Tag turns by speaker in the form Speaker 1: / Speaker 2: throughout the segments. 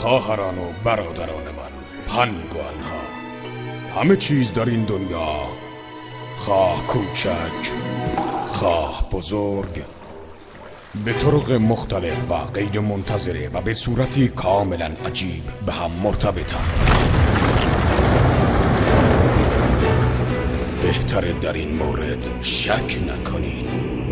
Speaker 1: خواهران و برادران من، پنگوان ها، همه چیز در این دنیا، خواه کوچک خواه بزرگ، به طرق مختلف و غیر منتظره و به صورتی کاملا عجیب به هم مرتبطن. بهتره در این مورد شک نکنین.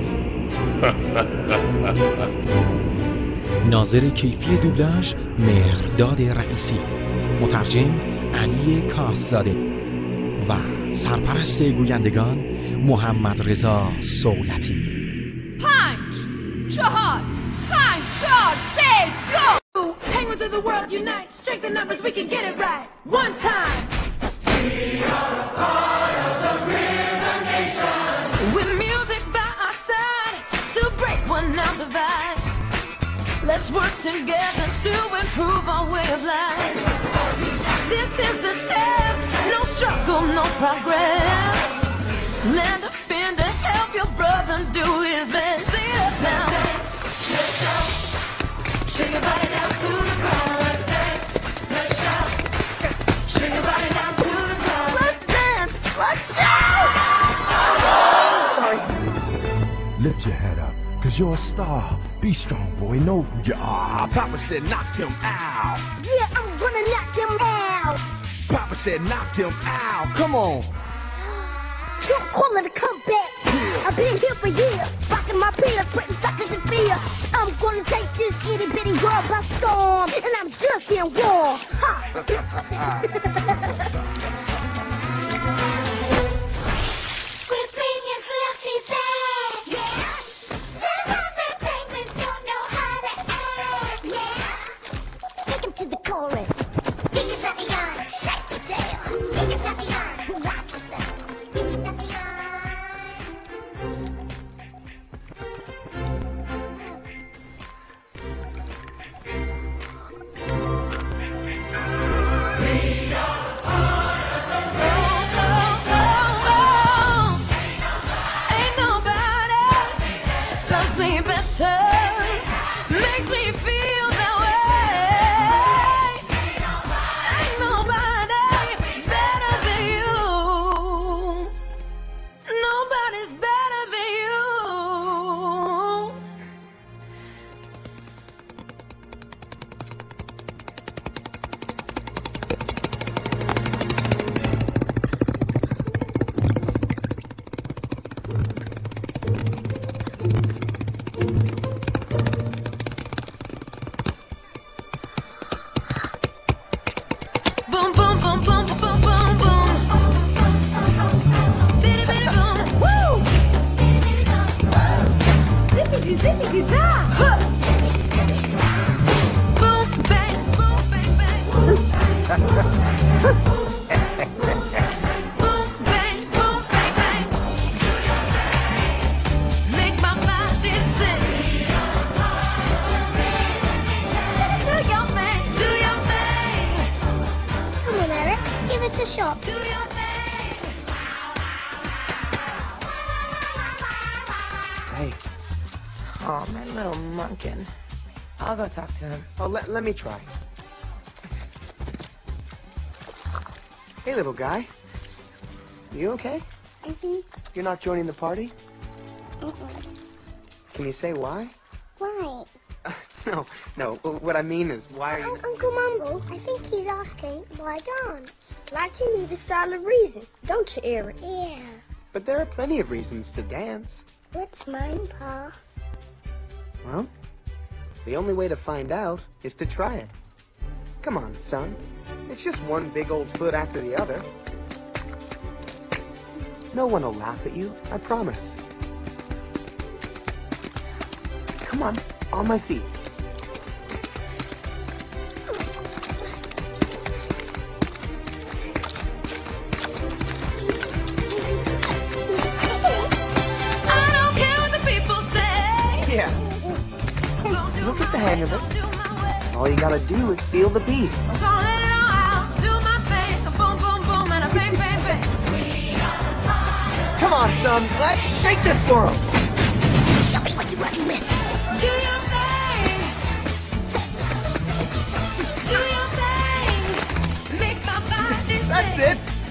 Speaker 2: ناظر کیفی دوبلاژ مهرداد رئیسی، مترجم علی کاسزاده و سرپرست گویندگان محمد رضا صولتی.
Speaker 3: 5 4 5 4 3 go. Penguins of the world unite, strength in numbers, we can get it right. One time. We are a part of the Rhythm Nation. With music by our side to break one of the vibes. Let's work together to improve our way of life. This is the test, no struggle, no progress. Lend a hand to help your brother do his best. Say it now. Let's shout. Shake your body down to the ground. Let's dance. Let's shout. Shake your body down to the ground. Let's dance. Let's shout. Sorry.
Speaker 4: Lift your head up, cause you're a star. Be strong, boy, know who you are. Papa said knock them out.
Speaker 5: Yeah, I'm gonna knock them out.
Speaker 4: Papa said knock them out. Come on.
Speaker 5: Don't call it a comeback.
Speaker 4: Yeah.
Speaker 5: I've been here for years, rocking my peers, putting suckers in fear. I'm gonna take this itty bitty world by storm, and I'm just in war. Ha!
Speaker 6: We're bringing Fluffy back. Yeah. The rubber penguins don't know how to act. Yeah. Take 'em to the chorus. Get your Fluffy on, shake your tail. Get your Fluffy on, rock yourself. Get your Fluffy on.
Speaker 3: Ain't nobody loves me better, makes me feel that way. Ain't nobody better than you. Nobody's better than you. Boom, boom, boom, boom, boom, boom, boom. Bitty, bitty, boom. Woo! Zippity, zippity, da. Huh. Boom, bang, bang, bang. Boom, bang, bang. Make my body sing. Do your thing, do your thing.
Speaker 5: Come on, Eric, give us a shot.
Speaker 3: Do your thing.
Speaker 7: Hey.
Speaker 8: Oh, my little munkin. I'll go talk to him.
Speaker 7: Oh, let me try. Hey, little guy. You okay?
Speaker 5: Mm-hmm.
Speaker 7: You're not joining the party?
Speaker 5: Mm-mm.
Speaker 7: Can you say why?
Speaker 5: Why?
Speaker 7: No. What I mean is, why are you...
Speaker 5: Uncle Mumble, I think he's asking why dance. Like you need a solid reason, don't you, Eric? Yeah.
Speaker 7: But there are plenty of reasons to dance.
Speaker 5: What's mine, Pa?
Speaker 7: Well, the only way to find out is to try it. Come on, son. It's just one big old foot after the other. No one will laugh at you, I promise. Come on my feet.
Speaker 3: I don't care what the people say.
Speaker 7: Yeah. You'll get the hang of it. All you gotta do is feel the beat. Come on, son. Let's shake this world.
Speaker 6: Show me what you're working with.
Speaker 3: Do your thing. Do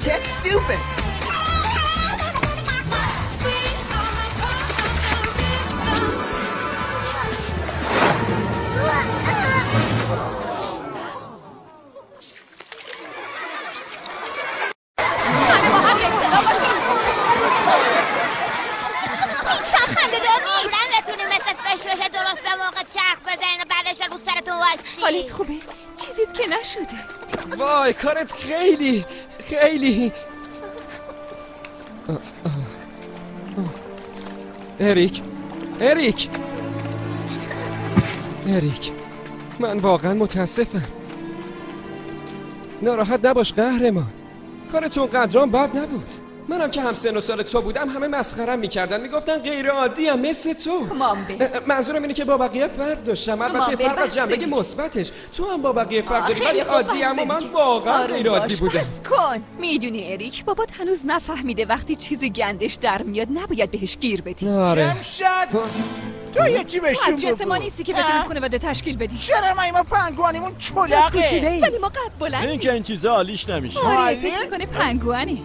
Speaker 9: Get stupid.
Speaker 3: همه با هم یک صدا باشیم. این چرخ خنده‌دار نیست.
Speaker 6: نتونی مثل فشوش درست به موقع چرخ بزنین و بعدش رو سرتون وایسی.
Speaker 3: حالت خوبه؟ چیزیت که نشده.
Speaker 10: وای کارت خیلی اریک من واقعا متاسفم. ناراحت نباش قهرمان. کارتون قدران بد نبود. منم که هم سن و سال تو بودم همه مسخرم میکردن، میگفتن غیر عادی هم مثل تو.
Speaker 3: مامبه
Speaker 10: منظورم اینه که با بقیه فرق داشتم، البته فرق از جنبه مثبتش. تو هم با بقیه فرق داری ولی عادی هم و من واقعا غیر عادی بودم.
Speaker 3: بس کن. میدونی اریک بابات هنوز نفهمیده وقتی چیزی گندش در میاد نباید بهش گیر بدی.
Speaker 10: آره.
Speaker 11: تو یه چی بهشون بگو.
Speaker 3: جنس ما نیستی که بتونیم خانواده تشکیل بدی.
Speaker 11: چرا ما پنگوانیمون چلاقه؟
Speaker 3: ولی ما قد بلندی.
Speaker 12: این که این چیزا حالیش نمیشه.
Speaker 3: فکر میکنه پنگوانی.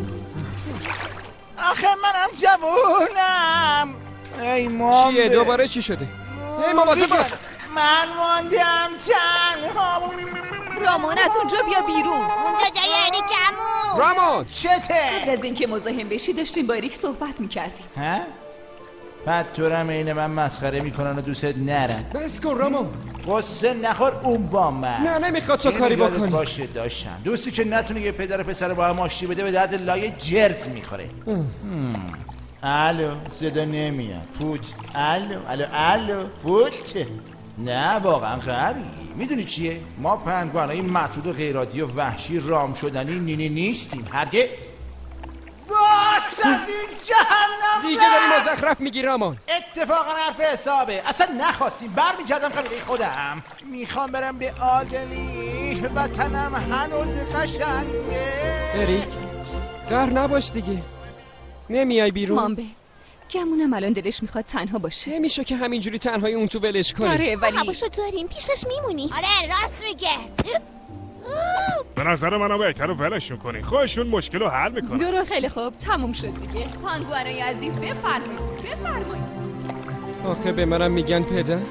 Speaker 11: آخه منم جوونم. ای مام
Speaker 10: چیه دوباره چی شده؟ ای مواظب باش.
Speaker 11: من موندم تنها.
Speaker 3: رامون از اونجا بیا بیرون.
Speaker 6: اونجا جای اریکمون.
Speaker 10: رامون
Speaker 11: چته؟
Speaker 3: قبل از اینکه مزاحم بشی داشتیم با اریک صحبت میکردیم.
Speaker 11: ها؟ بعد تو رم اینه من مسخره میکنن و دوست نرم.
Speaker 10: بس کن رامون.
Speaker 11: قصه نخور اون با من.
Speaker 10: نه نمیخواد تو کاری بکنی.
Speaker 11: باشه داشتم دوستی که نتونه یه پدر پسر با هم آشتی بده به درد لایه جرز میخوره. الو صدا نمیاد. فوت. الو فوت. نه واقعا قری. میدونی چیه؟ ما پنگوانای معتود و غیرعادی و وحشی رام شدنی نیستیم هرگز. باس از این جهنم
Speaker 10: دیگه داری مزخرف میگی رامون.
Speaker 11: اتفاقا حرف حسابه. اصلا نخواستیم برمیگردم قبیله خودم. میخوام برم به آلدلی. وطنم هنوز قشنگه.
Speaker 10: اریک قهر نباش دیگه. نمیای بیرون؟
Speaker 3: مامبه گمونم الان دلش میخواد تنها باشه.
Speaker 10: نمیشه که همینجوری تنهایی اون تو ولش کنی.
Speaker 3: آره ولی
Speaker 6: هواشو داریم پیشش میمونی. آره راست میگه.
Speaker 1: به نظر منم بهتره ولشون کنی. خودشون مشکل رو حل میکنن.
Speaker 3: درو خیلی خوب تموم شد دیگه. پنگوانای عزیز بفرمایید.
Speaker 10: آخه به منم میگن پدر.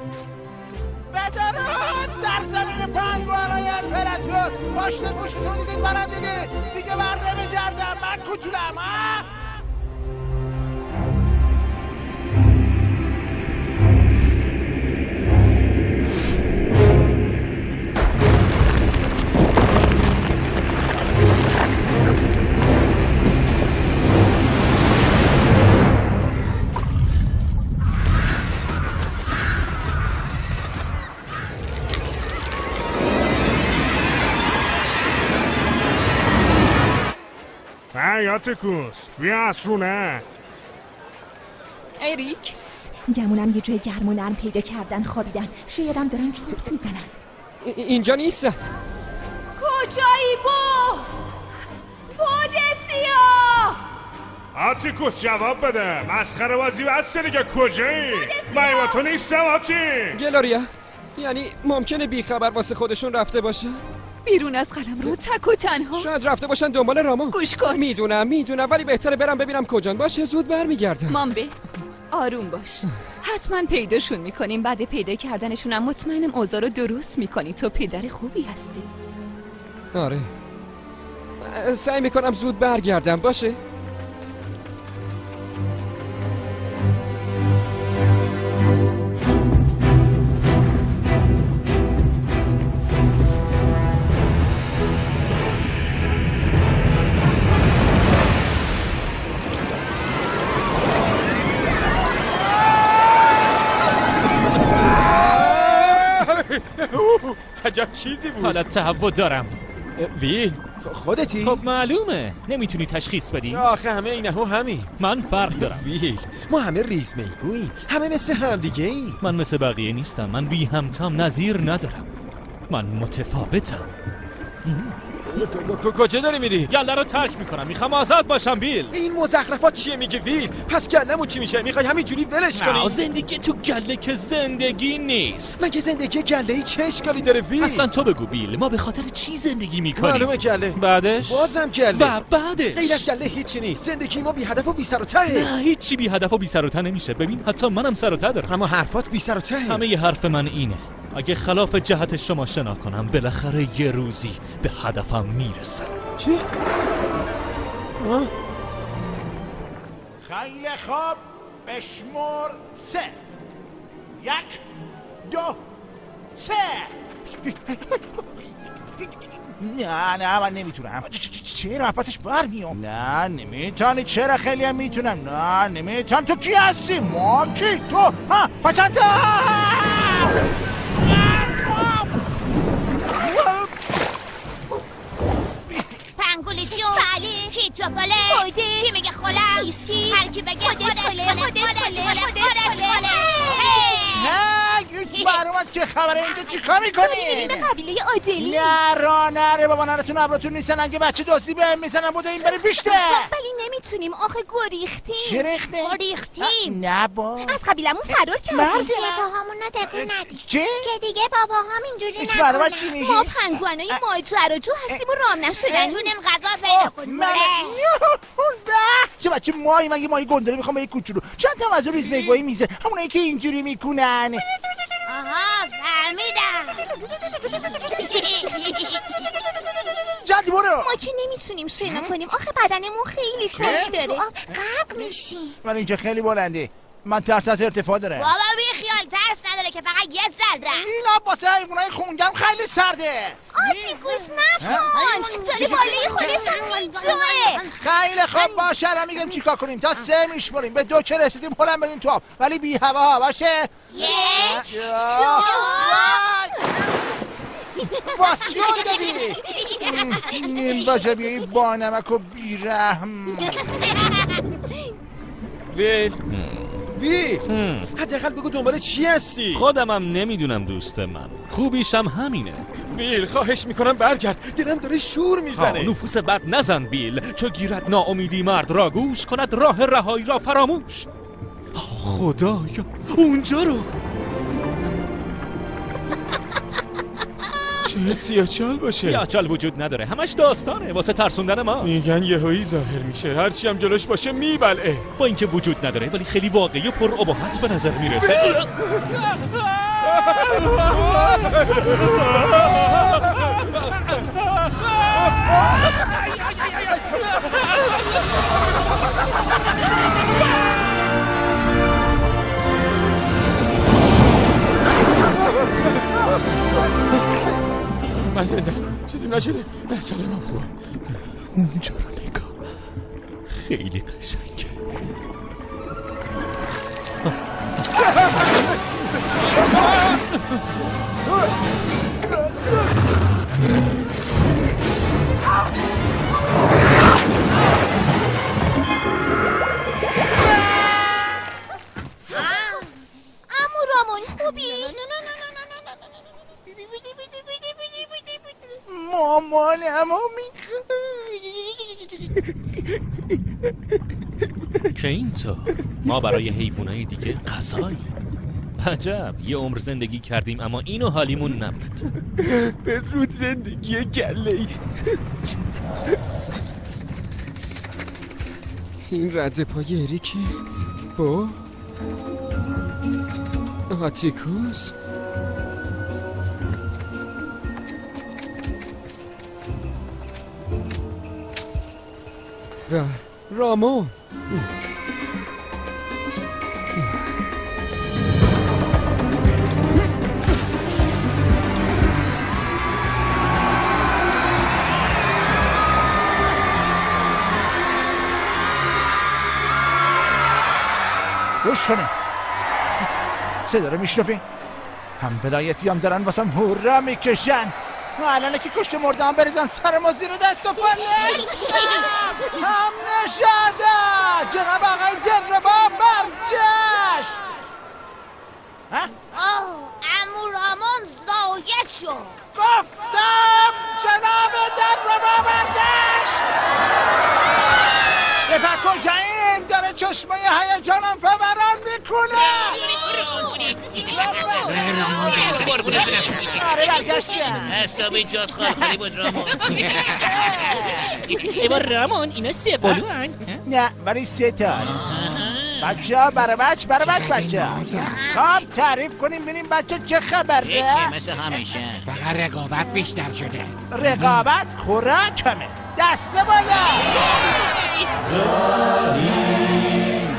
Speaker 11: بدران سرزمین پنگوانای امپراتور. پاشت گوشتون دیدید برم دیگه بر نمیگردم. من کتولم ها.
Speaker 1: آتیکوس بیا اسرونه.
Speaker 3: اریک
Speaker 13: گمونم یه جای گرم و نرم پیدا کردن خوابیدن. شایدم دارن چرت میزنن.
Speaker 10: اینجا نیستن.
Speaker 3: کجایی بودسیا؟
Speaker 1: آتیکوس جواب بده. مسخره بازی بسته دیگه. کجایی؟ من با تو نیستم آتی.
Speaker 10: گلوریا یعنی ممکنه بیخبر واسه خودشون رفته باشه؟
Speaker 3: بیرون از قلم رو تک و تنها.
Speaker 10: شاید رفته باشن دنبال رامون.
Speaker 3: گوش کن.
Speaker 10: میدونم ولی بهتره برم ببینم کجان. باشه زود برمیگردم.
Speaker 3: مامبه آروم باش. حتما پیداشون میکنیم. بعد پیدا کردنشونم مطمئنم اوضاع رو درست میکنی. تو پدر خوبی هستی.
Speaker 10: آره سعی میکنم زود برگردم. باشه
Speaker 12: عجب چیزی بود.
Speaker 14: حالا تهوع دارم.
Speaker 12: ویل خودتی؟
Speaker 14: خب معلومه نمیتونی تشخیص بدی.
Speaker 12: آخه همه اینها همین.
Speaker 14: من فرق دارم.
Speaker 12: ویل ما همه ریز میگویی. همه مثل هم دیگه ای.
Speaker 14: من مثل بقیه نیستم. من بی همتام نظیر ندارم. من متفاوتم.
Speaker 12: کجا داری میری؟
Speaker 14: گله رو ترک میکنم، میخوام آزاد باشم بیل.
Speaker 12: این مزخرفات چیه میگی ویل؟ پس گله‌مون چی میشه؟ میخوای همینجوری ولش کنی؟
Speaker 14: نه، زندگی تو گله که زندگی نیست.
Speaker 12: مگه زندگی گله‌ای چه اشکالی داره ویل؟
Speaker 14: اصلا تو بگو بیل، ما به خاطر چی زندگی میکنیم؟
Speaker 12: معلومه گله.
Speaker 14: بعدش؟
Speaker 12: بازم گله.
Speaker 14: و بعدش؟
Speaker 12: غیر از گله هیچی نیست. زندگی ما بی هدف و بی سر و تهه.
Speaker 14: نه، هیچی بی هدف و بی سر و ته نمیشه. ببین حتی منم سر و ته دارم.
Speaker 12: اما حرفات بی سر و تهه.
Speaker 14: همه ی حرف من اینه، اگه خلاف جهت شما شنا کنم بالاخره یه روزی به هدفم میرسم.
Speaker 12: چی؟
Speaker 11: خیلی خوب، بشمر 3 1 2 3. نه من نمیتونم. چرا پسش برمیام؟ نه نمیتونی. چرا خیلی هم میتونم. نه نمیتونم. تو کی هستی؟ ما کی؟ تو ها پچنتا.
Speaker 6: پنگولی جون بله کی توپله خودی کی میگه خولم ایسکی هر کی بگه خودش خاله
Speaker 11: هیچ معلومه چه خبره؟ اینجا چی کار میکنین؟
Speaker 6: به قبیله عادلی
Speaker 11: نه را نره بابا، نرتون ابراتون نیستن. اگه بچه دزدی بهم میزنن بوده این بریم بیشتر.
Speaker 6: ولی نمیتونیم آخه گریختیم.
Speaker 11: چه ریختیم؟ نه با
Speaker 6: از قبیلمون فرار کردیم.
Speaker 11: مرده
Speaker 6: پاهامون رو تکون ندیم
Speaker 11: چه؟
Speaker 6: که دیگه باباهام اینجوری
Speaker 11: هیچ معلومه چی میگی؟
Speaker 6: ما پنگوانای ماجراجو هستیم و رام نشدنیم. غذا پیدا کنیم.
Speaker 11: چه بچه مایی؟ مگه مایی گندره میخوام به یک کوچولو چند تا از اون ریز میگویی میزه همونایی که اینجوری میکنن.
Speaker 6: آها فهمیدم.
Speaker 11: جدی برو.
Speaker 6: ما که نمیتونیم شنا کنیم آخه بدنمون خیلی کش داره. تو آب غرق میشی.
Speaker 11: من اینجا خیلی بلنده، من ترس از ارتفاع داره.
Speaker 6: بابا بی خیال ترس نداره که فقط یه ذره.
Speaker 11: این آب واسه حیوانای خونگم خیلی سرده.
Speaker 6: آتیکوس نکن داری بالای خودش هم میجوه.
Speaker 11: خیلی خوب باشه الان میگم چیکار کنیم. تا 3 میشمریم، به 2 که رسیدیم هلم بدین تو آب ولی بی هوا باشه.
Speaker 6: 1 2
Speaker 11: واسیون دادی این واجبیه با نمک و بیرحم.
Speaker 12: ویل حداقل بگو دنبال چی هستی؟
Speaker 14: خودمم نمیدونم دوست من، خوبیشم همینه.
Speaker 12: ویل خواهش میکنم برگرد، دلم داره شور میزنه.
Speaker 14: نفوس بد نزن بیل، چو گیرد ناامیدی مرد را گوش کند راه رهایی را فراموش. خدایا اونجا رو
Speaker 12: چه سیاچال باشه؟
Speaker 14: سیاچال وجود نداره، همش داستانه واسه ترسوندن ما.
Speaker 12: میگن یهویی ظاهر میشه، هرچی هم جلوش باشه میبلعه.
Speaker 14: با اینکه وجود نداره ولی خیلی واقعی و پر ابهت به نظر میرسه.
Speaker 12: من زنده چیزی نشده. سلامم خوبه.
Speaker 14: اونجا رو نگاه، خیلی قشنگه.
Speaker 6: عمو رامون خوبی؟
Speaker 11: مامانمو
Speaker 14: که اینطور ما برای حیوانای دیگه غذایی. عجب یه عمر زندگی کردیم اما اینو حالیمون نبود.
Speaker 12: بدرود زندگی گله‌ای. این رد پای اریکی با آتیکوس و رامون.
Speaker 11: گوش کنه صدا رو میشنفین؟ هم ولایتی هم دارن واسم هورا میکشن. الانه که کشت مرده هم بریزن سر ما زیر دست و پله. هم نشده جناب آقای دلربا برگشت.
Speaker 6: عمو رامون زایه شد.
Speaker 11: گفتم جناب دلربا چشمای هیجانم فوران میکنه. آره برگشتم.
Speaker 9: حسابی جات خالخالی بود رامون. ایبا رامون اینا 3 بلوان؟
Speaker 11: نه ولی 3 تا. بچه ها برای بچه ها خب تعریف کنیم ببینیم بچه چه خبره.
Speaker 9: هیچی مثل همیشه،
Speaker 15: فقط رقابت بیشتر شده.
Speaker 11: رقابت خوراکمه. دسته بالا.
Speaker 16: داریم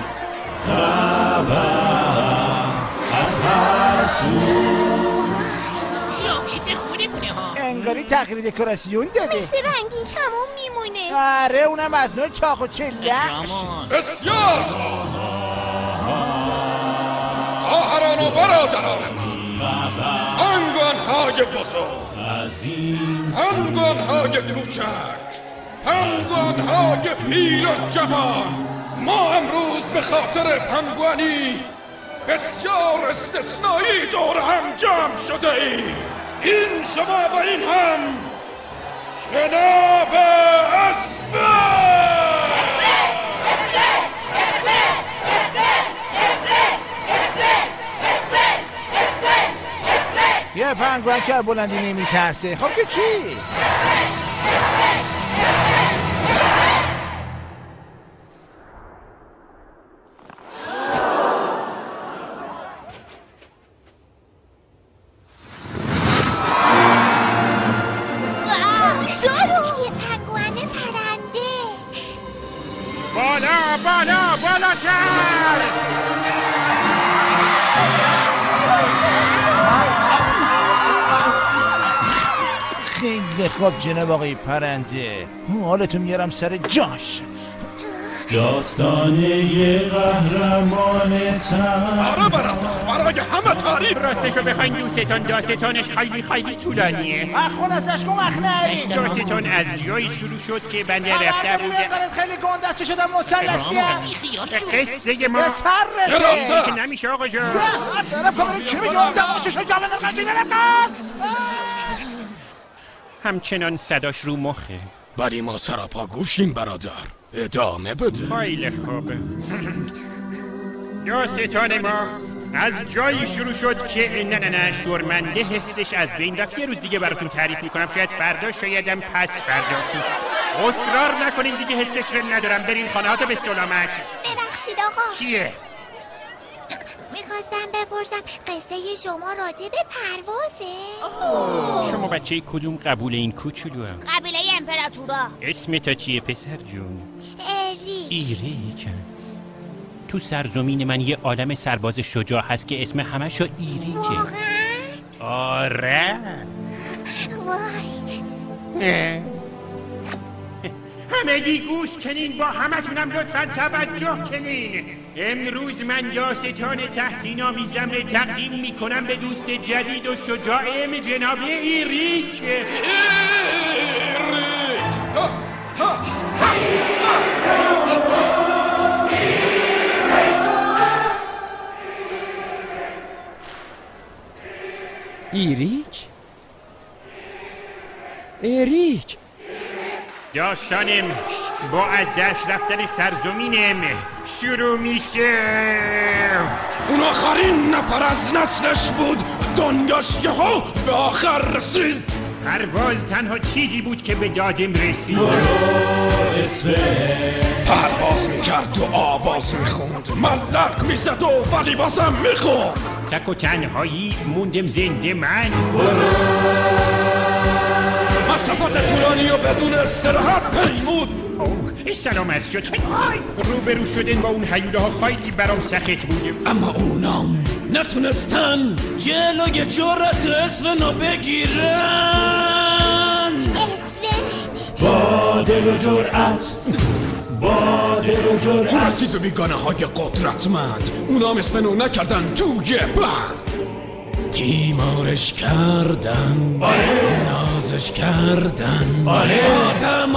Speaker 16: خبر از هر سو.
Speaker 11: انگاری تغییر دکوراسیون داده.
Speaker 5: مثل رنگین کمون میمونه.
Speaker 11: آره اونم از نوع چاق و چلک.
Speaker 1: بسیار خواهران و برادران پنگوان‌های بزرگ، پنگوان‌های کوچک، پنگوان‌های پیر و جوان، ما امروز به خاطر پنگوانی بسیار استثنایی دور هم جمع شده ایم. این شما و این هم جناب
Speaker 11: یه پنگوان که بلندی نمیترسه. خب که چی؟
Speaker 15: بالاتر.
Speaker 11: خیلی خوب جناب آقای پرنده، حالتون میارم سر جاش.
Speaker 16: داستان یه قهرمان تن.
Speaker 1: آره برای همه تعریف.
Speaker 15: راستشو بخواین دوستتان داستانش خیلی طولانیه.
Speaker 11: خلاصش کن مخنه.
Speaker 15: داستان از جایی شروع شد که بنده رفته بوده.
Speaker 11: خیلی گندسته شدم مثلثیه.
Speaker 15: قصه ما
Speaker 11: به سر رسه
Speaker 15: که نمیشه آقا جان.
Speaker 11: برم چی میگم دم چشو جامن قضیه نمیاد.
Speaker 15: همچنان صداش رو مخه.
Speaker 1: ولی ما سراپا گوشیم برادر. ادامه بده.
Speaker 15: خیلی خوبه. داستان ما از جایی شروع شد که نه شورمنده حسش از بین رفت. یه روز دیگه براتون تعریف میکنم، شاید فردا شایدم پس فردا. اصرار نکنین دیگه حسش رو ندارم. برین خانه‌هاتو به سلامت.
Speaker 6: ببخشید آقا.
Speaker 15: چیه؟
Speaker 6: میخواستم بپرسم قصه شما راجع به پروازه؟
Speaker 15: شما بچه کدوم قبول این کوچولو هم؟
Speaker 6: قبیله امپراتورا.
Speaker 15: اسم تا چیه پسر جون؟
Speaker 6: ایریک.
Speaker 15: تو سرزمین من یه عالم سرباز شجاع هست که اسم همشو ایریکه.
Speaker 6: واقعا؟
Speaker 15: آره.
Speaker 6: وای.
Speaker 15: همگی گوش کنین، با همتونم لطفاً توجه کنین. امروز من داستان تحسین آمیزم رو تقدیم میکنم به دوست جدید و شجاعم جناب ایریک.
Speaker 10: ایریک
Speaker 15: داستانم با از دست رفتن سرزمینم شروع میشه.
Speaker 1: اون آخرین نفر از نسلش بود. دنیاش یهو به آخر رسید.
Speaker 15: پرواز تنها چیزی بود که به دادم رسید.
Speaker 1: پرواز میکرد و آواز میخوند، ملق میزد و ولی بازم میخوند.
Speaker 15: تک و تنهایی موندم زنده من.
Speaker 1: مسافت طولانی و بدون استراحت پیمود.
Speaker 15: سلام از شد. روبرو شدن با اون هیوله ها خیلی برام سخت بوده،
Speaker 1: اما اونام نتونستن جلوی جرأت اسفنو بگیرن.
Speaker 16: با دل و جرأت، با دل و جرأت
Speaker 1: رسید به بیگانه های قدرتمند. اونا اسفنو نکردن توی بند. تیمارش کردن، نازش کردن، آدم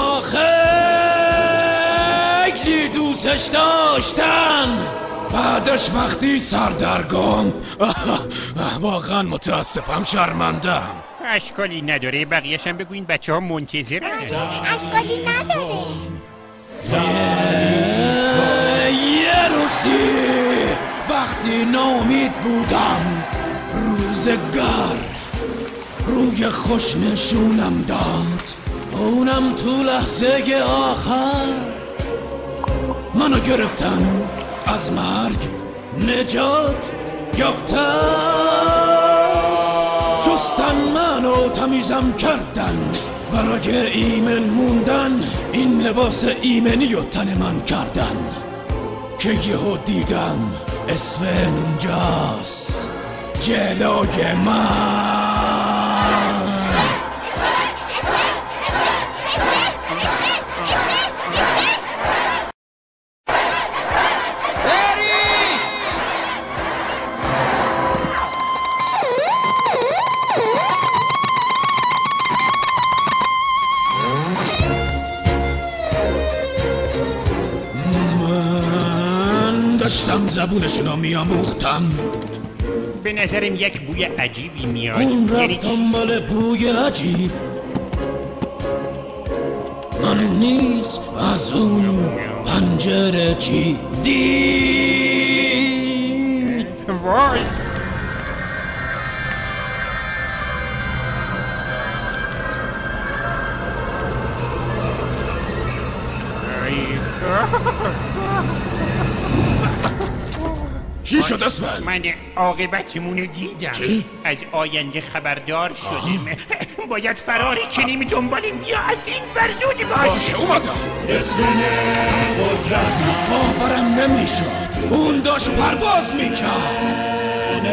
Speaker 1: خیلی دوستش داشتن. بعدش وقتی سردرگم واقعا متاسفم، شرمندم.
Speaker 15: اشکالی نداره، بقیهشم بگوین بچه ها منتظره.
Speaker 6: اشکالی نداره.
Speaker 1: یه
Speaker 17: وقتی ناامید بودم روزگار روی خوش نشونم داد، اونم تو لحظه آخر منو گرفتن، از مرگ نجات یافتن، جستن منو تمیزم کردن، برای ایمن موندن این لباس ایمنی و تن من کردن، که یهو دیدم اسفن اونجاست جلوی من. داشتم زبونشون رو میاموختم،
Speaker 15: به نظرم یک بوی عجیبی میاد.
Speaker 17: اون رفت دنبال بوی عجیب، من نیز از اون پنجره چی دید.
Speaker 15: وای
Speaker 1: چی شد اسفن؟
Speaker 15: من عاقبتمونو دیدم.
Speaker 1: چی؟
Speaker 15: از آینده خبردار شدیم. باید فراری کنیم دنبالیم. بیا از این برزود باش.
Speaker 1: اومدم.
Speaker 16: اسفن قدرت
Speaker 17: باورم نمیشد اون داشت پرواز میکرد.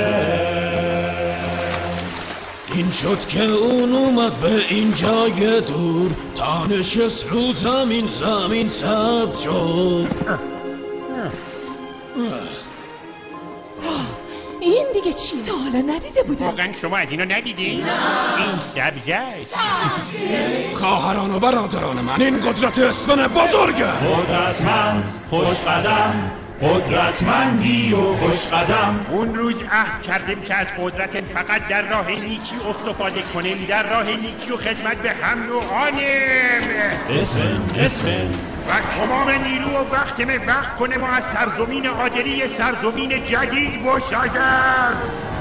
Speaker 17: این شد که اون اومد به این جای دور، تا نشست رو زمین سبز شد.
Speaker 13: این دیگه چی؟ تا حالا ندیده بودم.
Speaker 15: واقعا شما از اینو ندیدی؟ این سبز است.
Speaker 1: خواهران و برادران من، این قدرت اسفن بزرگه.
Speaker 16: قدرتمند خوشقدم، قدرتمندی و خوشقدم.
Speaker 15: اون روز عهد کردیم که از قدرت فقط در راه نیکی استفاده کنیم، در راه نیکی و خدمت به هم نوعانیم.
Speaker 16: اسفن
Speaker 15: و تمام نیرو و وقت کنیم و از سرزمین عادلی سرزمین جدید بسازم.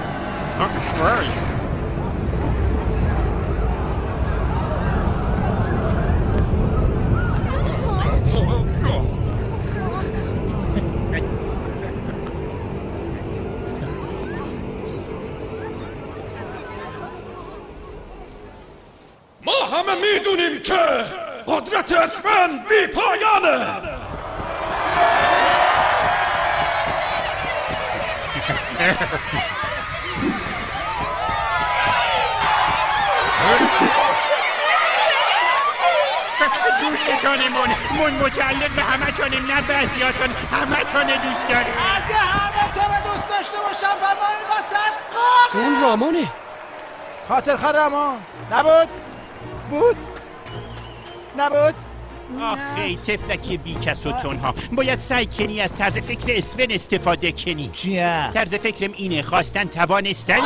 Speaker 1: ما همه میدونیم که قدرت اسفن بی پایانه.
Speaker 15: دوستانمون متعلق به همه تانیم، نه بعضیاتون، همه تانه دوست داریم.
Speaker 11: اگه همه تانه دوست داشته باشم فرمایید وسط قاقه.
Speaker 10: اون رامانه.
Speaker 11: خاطر خرمان نبود؟ بود؟ نبود؟
Speaker 15: آخه تفلکی بی کس و تنها، باید سعی کنی از طرز فکر اسفن استفاده کنی.
Speaker 11: چیه؟
Speaker 15: طرز فکرم اینه، خواستن توانستنه.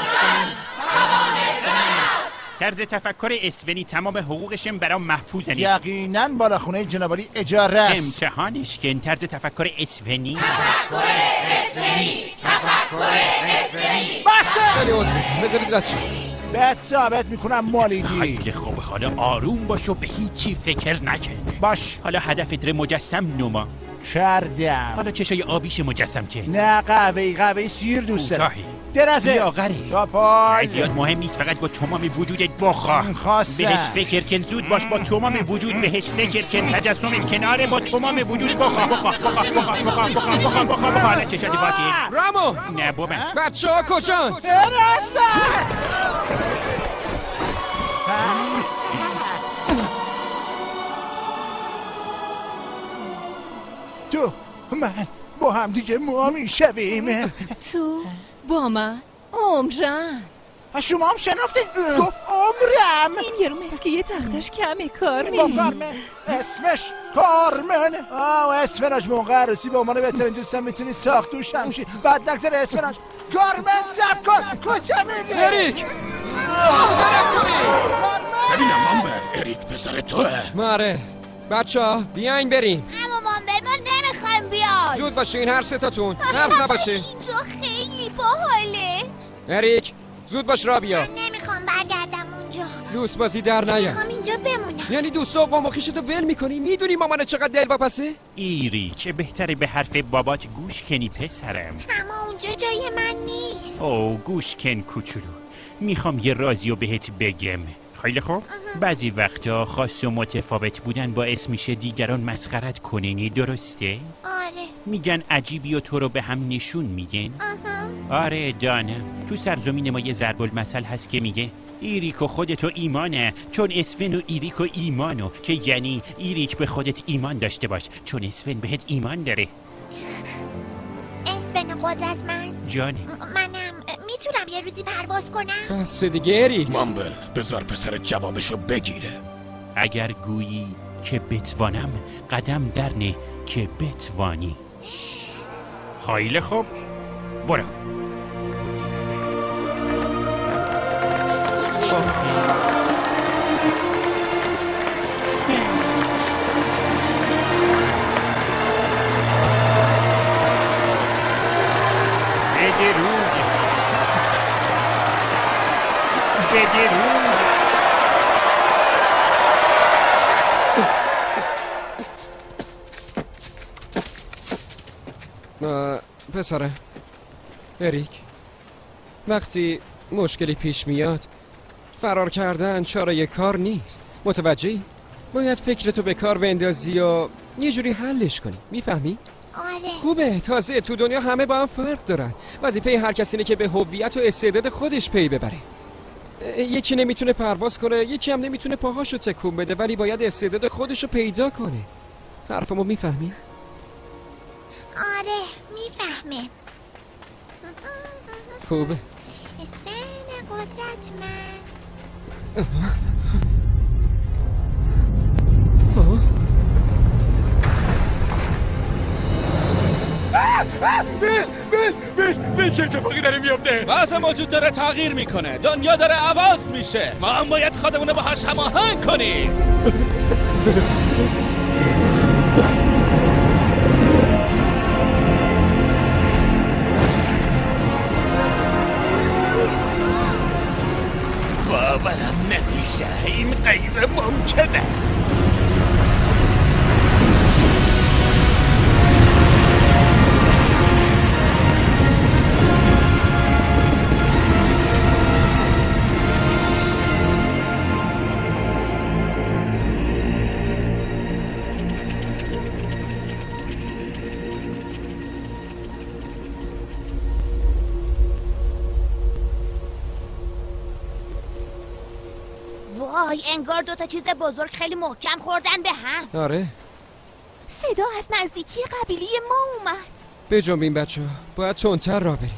Speaker 15: طرز تفکر اسفنی تمام حقوقشم برام محفوظنی.
Speaker 11: یقینا بالا خونه جنابالی اجاره است.
Speaker 15: امتحانش کن. طرز تفکر اسفنی.
Speaker 11: بسه!
Speaker 10: خیلی عذر میخوام، بذارید رد شد.
Speaker 11: بهت ثابت میکنم مالیدی.
Speaker 15: خیلی خوب، حالا آروم باش و به هیچی فکر نکن.
Speaker 11: باش.
Speaker 15: حالا هدفت رو مجسم نما.
Speaker 11: کردم.
Speaker 15: حالا چشای آبیش مجسم کن.
Speaker 11: نه قهوه‌ای سیر دوست دارم. درازه
Speaker 15: یا غری
Speaker 11: تا پای.
Speaker 15: زیاد مهم نیست، فقط با تمام وجودت بخواه. بهش فکر کن، زود باش، با تمام وجود بهش فکر کن. تجسمش کناره، با تمام وجود بخواه. حالا چشات باکی.
Speaker 10: رامو!
Speaker 15: نه بابا.
Speaker 10: بچه ها کجان؟
Speaker 11: تو من با هم دیگه ما میشویم.
Speaker 13: تو با من عمرم.
Speaker 11: شما هم شناخته؟ گفت عمرم.
Speaker 13: این یارو مسکی یه تختش کمه کارمن.
Speaker 11: اسمش کارمن. اسفناش موقع عروسی به عنوان بهترین دوستم میتونی ساخت دوش همشی. بعد نگذار اسفناش کارمن سب کن. کجا میدی؟
Speaker 10: اریک
Speaker 1: ببینم مامبر، اریک پسر توه.
Speaker 10: ماره بچه ها بیاین بریم.
Speaker 6: اما مامبر ما نمیخوایم بیاد.
Speaker 10: زود باشین هر سه تاتون. حرف نباشه.
Speaker 6: اینجا خیلی باحاله.
Speaker 10: اریک زود باش رابیا.
Speaker 6: من نمیخوام برگردم اونجا.
Speaker 10: دوست بازی در نیا.
Speaker 6: میخوام اینجا بمونم.
Speaker 10: یعنی دوست و قوم و خویشتو ول میکنی؟ میدونی مامانت چقدر دلواپسه؟
Speaker 15: ایریک بهتره به حرف بابات گوش کنی پسرم.
Speaker 6: اما اونجا جای من نیست.
Speaker 15: او گوش کن کوچولو، میخوام یه رازیو بهت بگم. خیلی خوب. بعضی وقتا خاص و متفاوت بودن باعث میشه دیگران مسخرت کننی، درسته؟
Speaker 6: آره.
Speaker 15: میگن عجیبی و تو رو به هم نشون میدن. آره دانم. تو سرزمین ما یه ضرب المثل هست که میگه ایریک و خودتو ایمانه چون اسفن و ایریک و ایمانو، که یعنی ایریک به خودت ایمان داشته باش چون اسفن بهت ایمان داره.
Speaker 6: اسفن قدرتمند
Speaker 15: جانه
Speaker 6: منم میتونم یه روزی پرواز کنم؟
Speaker 10: بس دیگه اریک.
Speaker 1: مامبل بذار پسر جوابشو بگیره.
Speaker 15: اگر گویی که بتوانم قدم درنه که بتوانی. خیلی خوب برو.
Speaker 10: پسره اریک، وقتی مشکلی پیش میاد فرار کردن چاره کار نیست، متوجهی؟ باید فکرتو به کار بندازی و یه جوری حلش کنی، میفهمی؟
Speaker 6: آره.
Speaker 10: خوبه، تازه تو دنیا همه با هم فرق دارن. وظیفه هر کسی اینه که به هویت و استعداد خودش پی ببره. یکی نمیتونه پرواز کنه، یکی هم نمیتونه پاهاشو تکون بده، ولی باید استعداد خودشو پیدا کنه. حرفمو میفهمی؟
Speaker 6: آره میفهمه.
Speaker 10: خوبه.
Speaker 6: اسفن قدرتمند.
Speaker 14: بیل چه اتفاقی داره میفته؟ وضع موجود داره تغییر میکنه، دنیا داره عوض میشه، ما هم باید خودمونو باهاش هماهنگ کنیم.
Speaker 17: باورم نمیشه، این غیر ممکنه.
Speaker 5: وای انگار دوتا چیز بزرگ خیلی محکم خوردن به هم.
Speaker 10: آره.
Speaker 6: صدا از نزدیکی قبیله ما اومد.
Speaker 10: بجنبین بچه ها، باید تندتر راه بریم.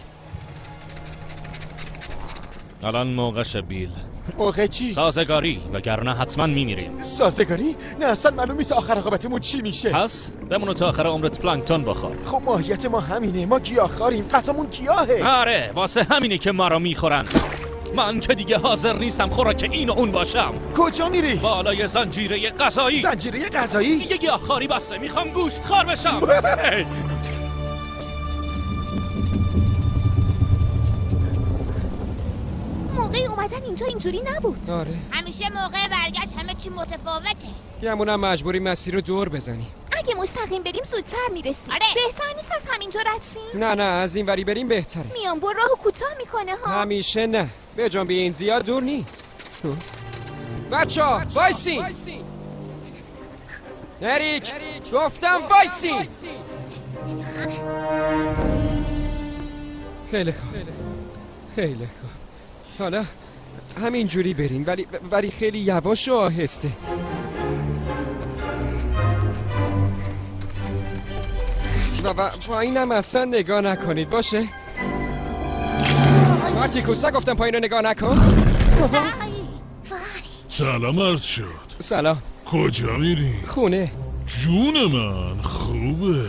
Speaker 14: الان موقعشه بیل.
Speaker 12: موقع چی؟
Speaker 14: سازگاری، وگرنه حتما میمیریم.
Speaker 12: سازگاری؟ نه اصلا معلوم نیست آخر عاقبتمون چی میشه.
Speaker 14: پس بمونو تا آخر عمرت پلانکتون بخور.
Speaker 12: خب ماهیت ما همینه، ما گیاهخواریم، غذامون گیاهه.
Speaker 14: آره واسه همینه که ما رو میخورن. من که دیگه حاضر نیستم خوراک این و اون باشم.
Speaker 12: کجا میری؟
Speaker 14: بالای زنجیره غذایی.
Speaker 12: زنجیره غذایی؟
Speaker 14: دیگه گیاهخواری بسته، میخوام گوشت خوار بشم.
Speaker 6: موقع اومدن اینجا اینجوری نبود.
Speaker 10: آره.
Speaker 5: همیشه موقع برگشت همه چی متفاوته.
Speaker 10: گمونم مجبوری مسیر رو دور بزنیم.
Speaker 6: اگه مستقیم بریم زودتر میرسیم.
Speaker 5: آره.
Speaker 6: بهتر نیست از همینجا رد شیم؟
Speaker 10: نه از این وری بریم بهتره.
Speaker 6: میانبر راهو کوتاه میکنه ها.
Speaker 10: همیشه نه. بجنبی، این زیاد دور نیست. بچه‌ها وایسین. اریک گفتم وایسین. خیلی خوب. خیلی خوب. حالا همین جوری بریم، ولی خیلی یواش و آهسته. و پایینم اصلا نگاه نکنید باشه؟ ماتیکوسا گفتم پایین رو نگاه نکن.
Speaker 18: سلام عرض شد.
Speaker 10: سلام.
Speaker 18: کجا میری؟
Speaker 10: خونه.
Speaker 18: جون من خوبه.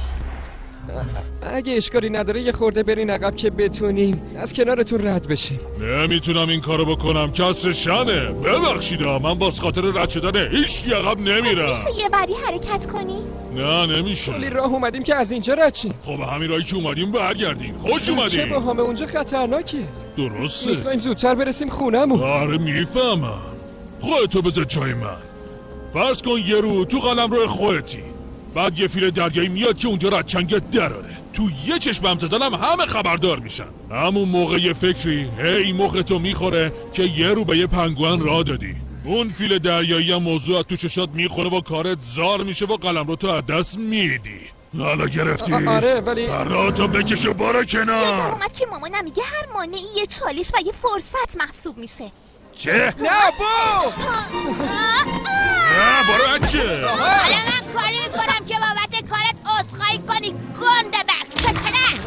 Speaker 10: اگه اشکالی نداره یه خورده برین عقب که بتونیم از کنارتون رد بشیم.
Speaker 18: نمیتونم این کارو بکنم، کسر شمه. ببخشید من باز خاطر رد شدن هیچکی عقب نمیرم.
Speaker 6: میشه یه بری حرکت کنی؟
Speaker 18: نه نمیشه.
Speaker 10: کلی راه اومدیم که از اینجا رد شیم.
Speaker 18: خب همین راهی که اومدیم برگردیم. خوش اومدیم.
Speaker 10: چه باهامه اونجا خطرناکه.
Speaker 18: درسته.
Speaker 10: میخوایم زودتر برسیم خونمون.
Speaker 18: آره میفهمم. خودتو بذار جای من. فرض کن یه رو تو قلمرو خودتی. بعد یه فیل دریایی میاد که اونجا ردچنگت دراره. تو یه چشمم زدنم همه خبردار میشن. همون موقع یه فکری هی مختو میخوره که یه رو به یه پنگوئن راه دادی. اون فیل دریایی هم موضوع تو چشات میخوره و کارت زار میشه و قلمرو تو از دست میدی. حالا گرفتی؟
Speaker 10: آره ولی
Speaker 18: براتو بکش و بارا کنار.
Speaker 6: یه اومد که مامانم میگه هر مانعی یه چالش و یه فرصت محسوب میشه.
Speaker 18: چه؟
Speaker 10: نه بو!
Speaker 18: نه برو بچه.
Speaker 6: حالا من کاری میکنم که بابت کارت عذرخواهی کنی گنده بچه پدر.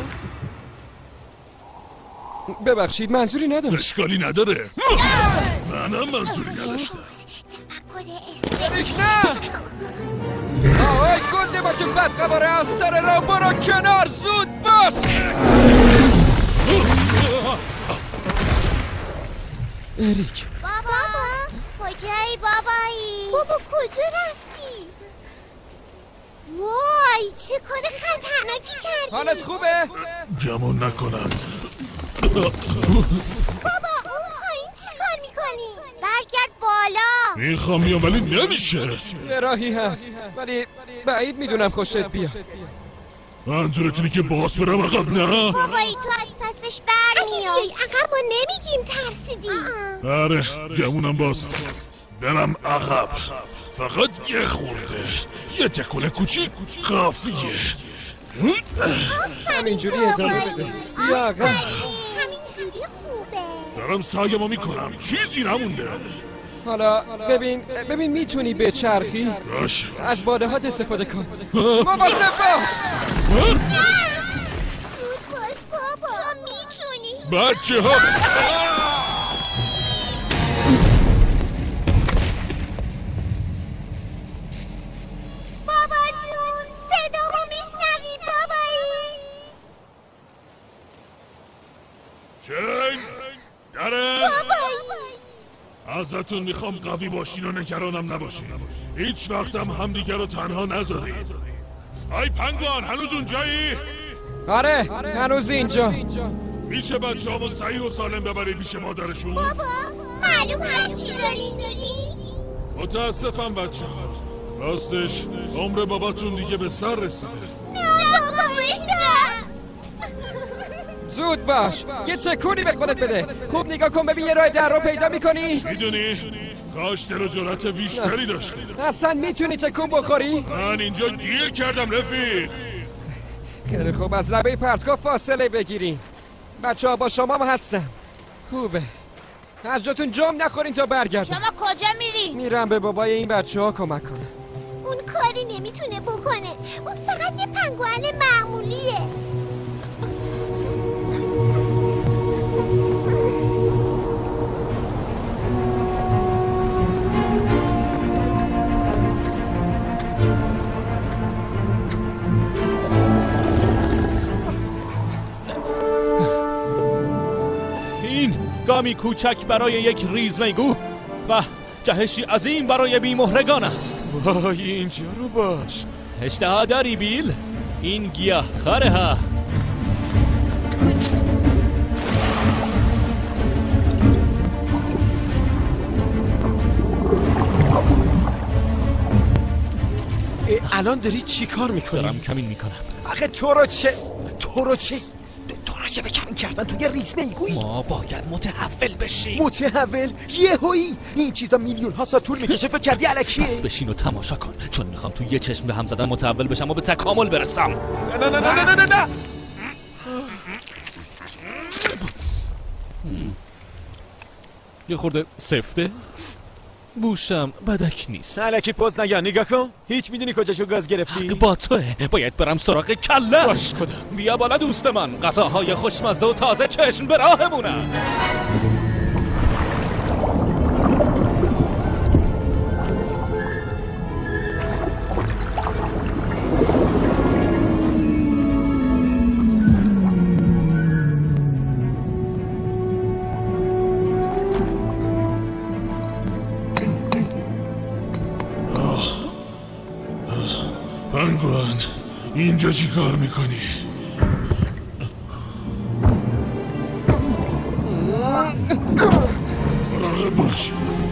Speaker 10: ببخشید منظوری نداشت.
Speaker 18: اشکالی نداره. منم منظوری نداشتم.
Speaker 10: اریک نه! آهای گنده با که بدقواره از سر را برو کنار زود باش! اریک
Speaker 6: بابا کجایی بابایی؟ بابا کجا رفتی؟ وای چه کار خطرناکی کردی.
Speaker 10: حالت خوبه؟
Speaker 18: گمون نکنم.
Speaker 6: بابا اون پایین چی کار میکنی؟ برگرد بالا.
Speaker 18: میخوام بیام ولی نمیشه.
Speaker 10: یه راهی هست ولی بعید میدونم خوشت بیاد.
Speaker 18: منظورت اینه که باز برم عقب؟ نه
Speaker 6: بابایی تو از پسش برمیای. عقب ما نمیگیم ترسیدی.
Speaker 18: آره گمونم باز برم عقب. فقط یه خورده یه تکونه کوچیک کافیه.
Speaker 10: همینجوری ادامه بده. یا عقب.
Speaker 6: همینجوری خوبه.
Speaker 18: دارم سعیمو میکنم چیزی نمونده.
Speaker 10: حالا ببین میتونی به چرخی
Speaker 18: باش
Speaker 10: از بالهات استفاده کن. مواظب باش.
Speaker 6: زود باش بابا میتونی.
Speaker 18: بچه ها
Speaker 6: بابا جون صدامو میشنوی بابایی؟
Speaker 18: شنگ درم
Speaker 6: بابایی
Speaker 18: ازتون میخوام قوی باشین و نگرانم نباشین. هیچ وقتم همدیگه رو تنها نذارید. ای پنگوان هنوز اونجایی؟
Speaker 10: آره هنوز اینجا.
Speaker 18: میشه بچه همو صحیح و سالم ببری پیش مادرشون؟
Speaker 6: بابا معلوم هست چی دارین میگین؟
Speaker 18: متاسفم بچه ها راستش عمر باباتون دیگه به سر رسیده.
Speaker 6: نه بابا بهتر.
Speaker 10: زود باش یه تکونی به خودت بده. خوب نگاه کن ببین یه راه در رو پیدا میکنی؟
Speaker 18: میدونی کاش دل و جرأت بیشتری داشتی.
Speaker 10: اصلا میتونی تکون بخوری؟
Speaker 18: من اینجا گیر کردم رفیق.
Speaker 10: خیلی خوب از لبه پرتگاه فاصله بگیرین. بچه ها با شما هم هستم. خوبه از جاتون جام نخورین تا برگردم.
Speaker 6: شما کجا میری؟
Speaker 10: میرم به بابای این بچه ها کمک کنم.
Speaker 6: اون کاری نمیتونه بکنه. اون فقط یه پنگوئن معمولیه.
Speaker 14: گامی کوچک برای یک ریزمیگو و جهشی عظیم برای بیمهرگان است.
Speaker 12: وای اینجا رو باش.
Speaker 14: اشتها داری بیل؟ این گیاه خاره ها.
Speaker 2: الان داری چی کار میکنی؟
Speaker 14: دارم کمین میکنم.
Speaker 2: آخه تو رو چه به کمین کردن توی ریز میگویی؟
Speaker 14: ما باید متحول بشیم.
Speaker 2: متحول؟ یهویی این چیزا میلیون ها سال طول میکشه. فکر کردی الکیه؟
Speaker 14: بس بشین و تماشا کن چون میخوام تو یه چشم به هم زدن متحول بشم و به تکامل برسم.
Speaker 2: نه
Speaker 14: یه خورده سفته بوشم بدک نیست.
Speaker 12: الکی پوز نگه نگاه کن. هیچ میدونی کجاشو گاز گرفتی؟
Speaker 14: حق با توه. باید برم سراغ کله.
Speaker 12: باش خدا.
Speaker 14: بیا بالا دوست من. غذاهای خوشمزه و تازه چشم به راهمونن.
Speaker 18: پنگوئن اینجا چی کار میکنی؟ مراقب باش.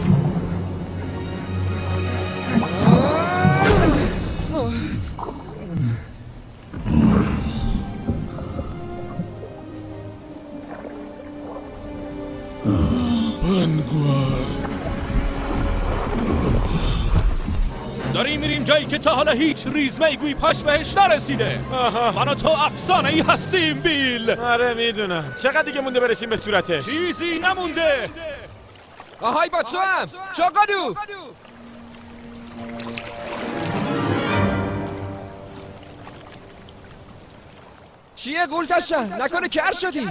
Speaker 14: داریم میریم جایی که تا حالا هیچ ریزمیگویی پاش بهش نرسیده. من و تو افسانه‌ای هستیم بیل.
Speaker 12: آره میدونم. چقدر دیگه مونده برسیم به صورتش؟
Speaker 14: چیزی نمونده.
Speaker 10: آهای با تو هم چاقالو. چیه قولتشن؟ نکنه کر شدی؟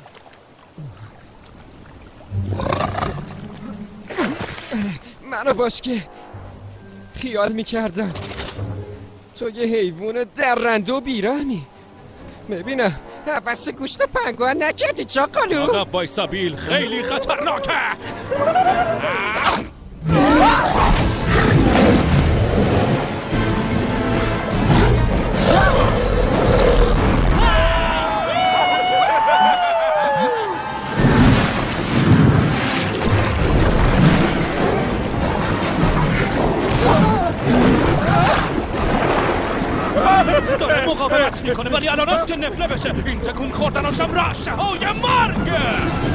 Speaker 10: منو باش که خیال میکردم تو یه حیوان درنده و بیرحمی. ببینم حوث گوشت پنگوان نکردی چاقالو؟
Speaker 14: آقا وایسا بیل، خیلی خطرناکه. داره مقاومت میکنه ولی الان است که نفله بشه. این تکون خوردناشم رعشه های مرگه.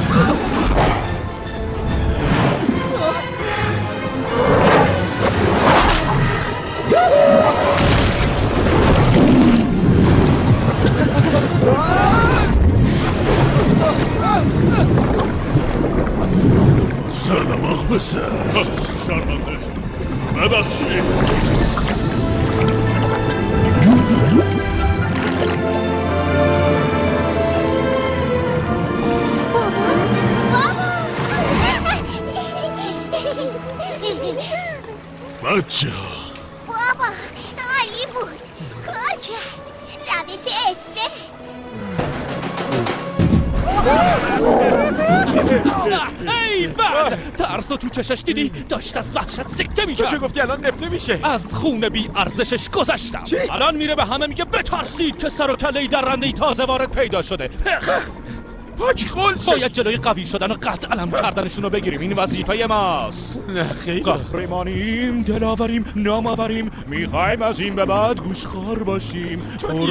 Speaker 18: سلام آق بسر. شرمنده ببخشید. بچه
Speaker 6: بابا عالی بود، کار کرد. روش اسپر.
Speaker 14: ای بد، ترس تو چشش دیدی؟ داشت از وحشت سکته میکرد.
Speaker 12: تو که گفتی الان نفته میشه.
Speaker 14: از خون بی ارزشش گذشتم. الان میره به همه میگه بترسید که سر و کله‌ای درنده‌ای تازه وارد پیدا شده.
Speaker 12: پاک خل شد.
Speaker 14: باید جلوی قوی شدن و قطع علم کردنشون رو بگیریم. این وظیفه ماست.
Speaker 12: نه خیلی.
Speaker 14: قهرمانیم، دلاوریم، نامآوریم. میخوایم از این به بعد گوشخوار باشیم.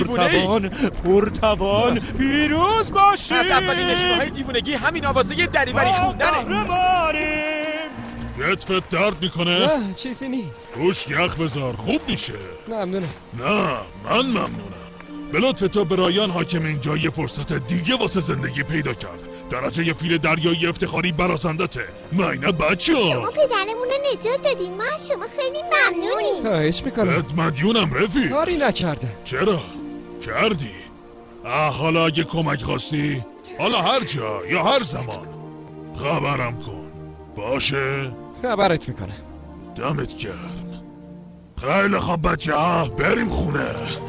Speaker 14: پرتوان پیروز باشیم.
Speaker 12: از اولین نشونه‌های دیوونگی همین آوازه دریوری خوندنه.
Speaker 14: قهرمانیم.
Speaker 18: کتفت درد میکنه؟
Speaker 10: نه چیزی نیست.
Speaker 18: روش یخ بذار خوب میشه.
Speaker 10: ممنونم.
Speaker 18: نه من ممنونم. به لطف تو برایان حاکم اینجا یه فرصت دیگه واسه زندگی پیدا کرد. درجه فیل دریایی افتخاری برازندته. معنی بچه ها
Speaker 6: شما پدرمون رو نجات دادین. ما از شما خیلی ممنونیم.
Speaker 10: خواهش میکنم.
Speaker 18: بهت مدیونم رفیق.
Speaker 10: کاری نکرده.
Speaker 18: چرا؟ کردی؟ حالا اگه کمک خواستی حالا هر جا یا هر زمان خبرم کن. باشه؟
Speaker 10: خبرت میکنه.
Speaker 18: دمت گرم. خیلی خوب بچه ها بریم خونه.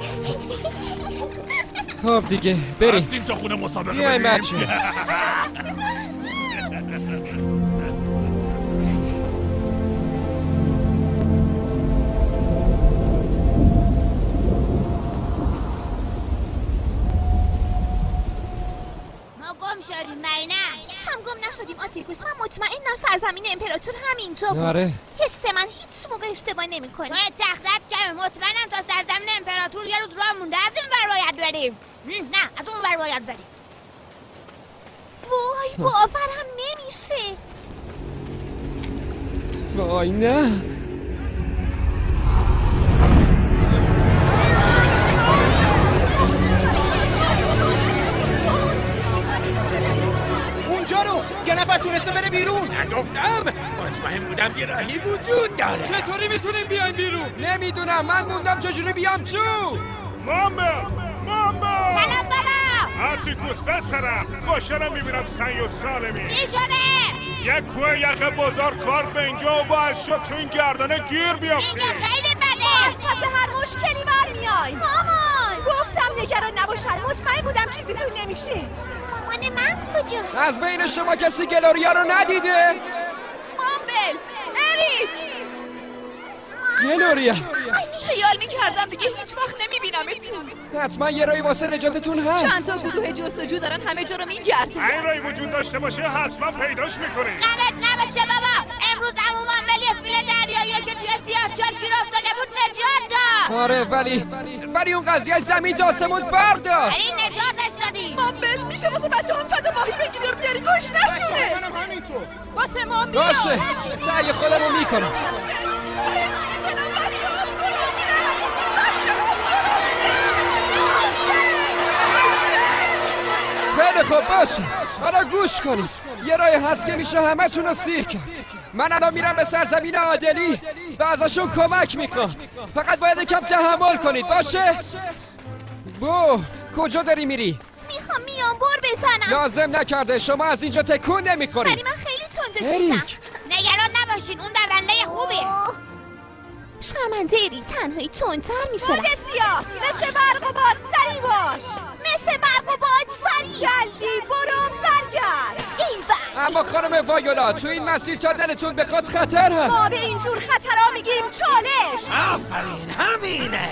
Speaker 10: خب دیگه بریم.
Speaker 18: هستیم تا خونه مسابقه
Speaker 10: بیایم
Speaker 18: بریم.
Speaker 10: بچه.
Speaker 6: گم شدیم نه هیچ هم گم نشدیم آتیکوس. من مطمئنم سرزمین امپراتور همینجا بود.
Speaker 10: آره.
Speaker 6: حس من هیچ موقع اشتباه نمی‌کنه. باید تختت کمه. مطمئنم تا سرزمین امپراتور یه روز راه مونده. از این ور باید بریم. نه از اون ور باید بریم. وای باورم نمیشه.
Speaker 10: وای نه.
Speaker 2: اونجا رو یه نفر تونسته بره بیرون.
Speaker 12: نگفتم مطمئن بودم یه راهی وجود داره.
Speaker 10: چطوری میتونیم بیایم بیرون؟ نمیدونم. من موندم چجوری بیام تو.
Speaker 18: مامبل
Speaker 6: سلام بابا.
Speaker 18: آتیکوس پسرم خوشحالم میبینم سعی و سالمی.
Speaker 6: چی شده؟
Speaker 18: یک کوه یخ بزرگ کار به اینجا و باعث شد تو این گردنه گیر بیافتی.
Speaker 6: اینجا خیلی بده.
Speaker 3: از پس هر مشکلی برمیای.
Speaker 6: مامان
Speaker 3: گفتم نگران نباشن. مطمئن بودم چیزیتون نمیشه.
Speaker 6: مامان من کجا؟
Speaker 10: از بین شما کسی گلوریا رو ندیده؟
Speaker 3: مامبل، اریک،
Speaker 10: گلوریا.
Speaker 3: خیال میکردم دیگه هیچ وقت نمیبینمتون.
Speaker 10: حتما یه راهی واسه نجاتتون هست.
Speaker 3: چند تا گروه جستجو دارن همه جا رو میگردن.
Speaker 18: این راهی وجود داشته باشه حتما پیداش میکنیم.
Speaker 5: غمت نباشه بابا، امروز عموم عمل فیل دریایی که توی سیاهچال گیر افتاده بود نجات داد.
Speaker 10: آره ولی اون قضیه زمین تا آسمون فرق داشت.
Speaker 5: این نجاتش دادی.
Speaker 3: مامبل میشه واسه بچه‌ها چند تا ماهی بگیری و بیاری گوش نشونه. واسه ما میام.
Speaker 10: باشه سعی خودمو میکنم. خیلی خوب باشه، حالا گوش کنید. یه راه هست که میشه همه تون رو سیر کرد. من الان میرم به سرزمین عادلی و ازشون کمک میخوام. فقط باید کم تحمل کنید باشه؟ بو کجا داری میری؟
Speaker 5: میخوام میام بر بزنم.
Speaker 10: لازم نکرده، شما از اینجا تکون نمیخوری.
Speaker 5: ولی من خیلی تنده چیزم. نگران نباشین، اون درنده خوبیه. شرمنده ری، تنهایی تندتر میشه.
Speaker 3: باد سیاه مثل برق و باد سری باش.
Speaker 5: مثل برق و باد سری.
Speaker 3: جلدی برو برگرد.
Speaker 10: اما خانم وایولا تو این مسیر تا دلتون بخواد خطر هست.
Speaker 3: ما به اینجور خطرها میگیم چالش.
Speaker 2: آفرین همینه.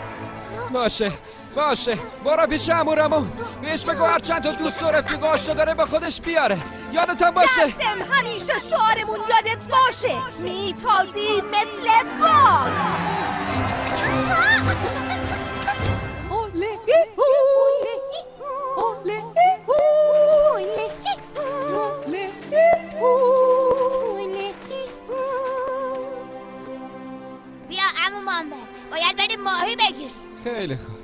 Speaker 10: باشه برو پیش عمورمون، بهش بگو هر چند تا دوست و رفیقاشو داره با خودش بیاره. یادتون باشه
Speaker 3: دستم همیشه شعارمون یادت باشه، میتازی مثل باد.
Speaker 5: بیا عمو مامبل، باید بریم ماهی بگیریم.
Speaker 10: خیلی خوب.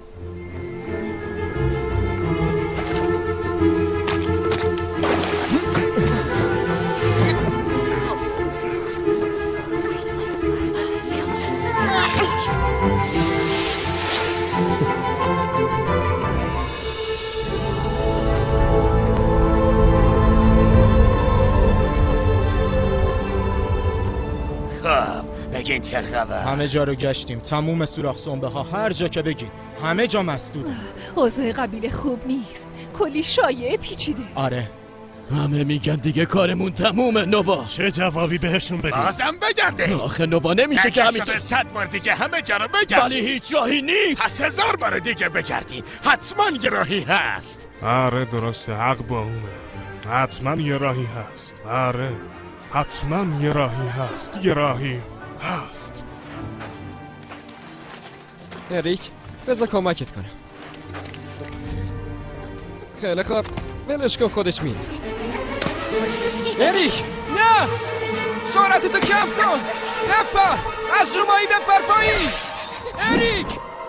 Speaker 2: بگین چه خبر؟
Speaker 19: همه جا رو گشتیم، تموم سوراخ سنبه ها، هر جا که بگی همه جا مسدوده.
Speaker 3: اوضاع قبیله خوب نیست، کلی شایعه پیچیده.
Speaker 19: آره
Speaker 17: همه میگن دیگه کارمون تمومه. نوبا چه جوابی بهشون بدیم؟
Speaker 18: بازم بگرده.
Speaker 17: آخه نوبا نمیشه که همین
Speaker 18: 100 بار دیگه همه جا رو بگرد.
Speaker 17: ولی هیچ راهی نیست.
Speaker 18: پس 1000 بار دیگه بگردی حتما یه راهی هست. آره درسته، حق با اونه. حتما یه راهی هست. آره حتما یه راهی هست. یه راهی هست.
Speaker 10: اریک بذار کمکت کنم. خیلی خوب ولش کن، خودش میره. اریک نه، سرعتتو کم کن. نپر، از رو ماهی بپر پایین. اریک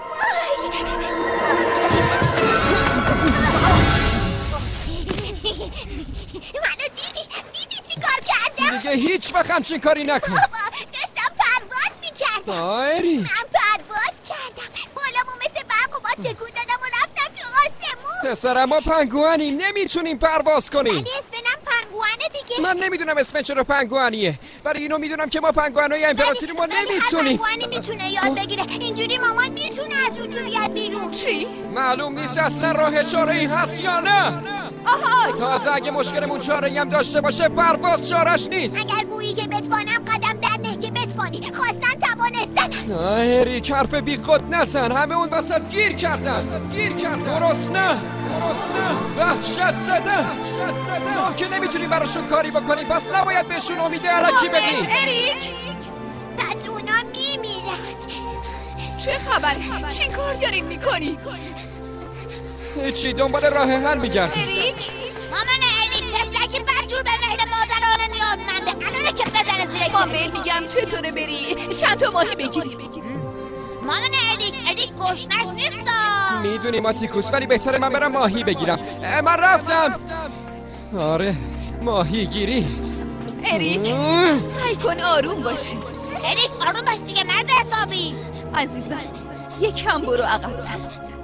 Speaker 5: منو دیدی چی کار کردم؟
Speaker 10: دیگه هیچ وقت همچین کاری نکن.
Speaker 5: بابا داشتم پرواز میکردم.
Speaker 10: اریک
Speaker 5: من پرواز کردم، بالامو مثل برق و باد تکون دادم و رفتم تو آسمون.
Speaker 10: پسرم ما پنگوئنیم، نمیتونیم پرواز کنیم.
Speaker 5: ولی اسمم پنگوئنه دیگه.
Speaker 10: من نمیدونم اسم چرا پنگوئنیه، ولی اینو میدونم که ما پنگوئنای امپراتوری ما نمیتونیم.
Speaker 5: پنگوئنی میتونه یاد بگیره، اینجوری مامان میتونه از اون بیاد بیرون.
Speaker 3: چی؟
Speaker 10: معلوم نیست اصلا راه چاره‌ای هست یا نه.
Speaker 3: آهای
Speaker 10: تازه اگه مشکلمون چاره‌ای هم داشته باشه پرواز چارش نیست.
Speaker 5: اگر گویی که بتوانم قدم در نه که بتوانی، خواستن توانستن است.
Speaker 10: نه اریک حرف بی خود نزن، همه اون وسط گیر کردن. درست نه وحشت زده. ما که نمیتونیم براشون کاری بکنیم، پس نباید بهشون امید علکی بدیم.
Speaker 3: اریک
Speaker 5: پس اونا میمیرن.
Speaker 3: چه خبری؟ چی کار دارین میکنی؟
Speaker 10: هیچی، دنبال راه حل میگردیم.
Speaker 3: اریک
Speaker 5: مامان اریک تفلکی بدجور به مهر مادرانه نیازمنده. الانه که بزنه زیر
Speaker 3: مامبل میگم چطوره بری چند تا ماهی بگیری.
Speaker 5: مامان اریک گشنش نیستا.
Speaker 10: میدونی ماتیکوس، ولی بهتره من برم ماهی بگیرم. من رفتم. آره ماهی گیری.
Speaker 3: اریک سعی کن آروم باشی.
Speaker 5: اریک آروم باش دیگه مرد حسابی.
Speaker 3: عزیزم یکم برو عقب‌تر،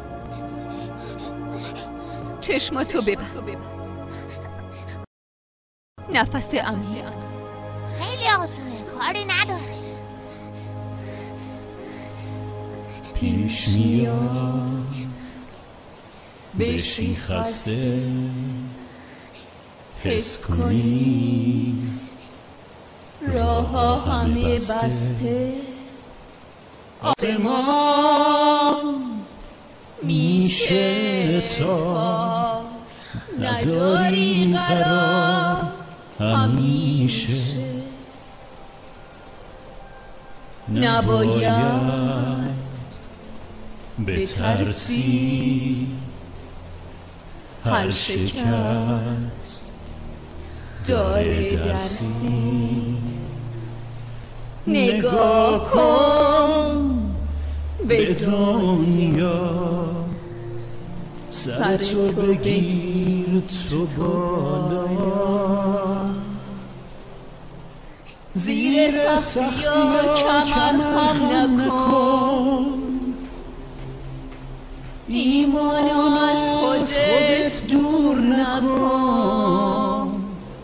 Speaker 3: چشماتو ببند، نفس عمیق.
Speaker 5: خیلی آسونه، کاری نداره.
Speaker 17: پیش میاد بشی خسته، حس کنی
Speaker 3: راه ها همه بسته،
Speaker 17: آسمان میشه تا نداری قرار همیشه نباید بترسی هر شکست داره درسی نگاه کن به دنیا سرتو بگیر تو بالا زیر سختی ها کمر خم نکن ایمان از خودت دور نکن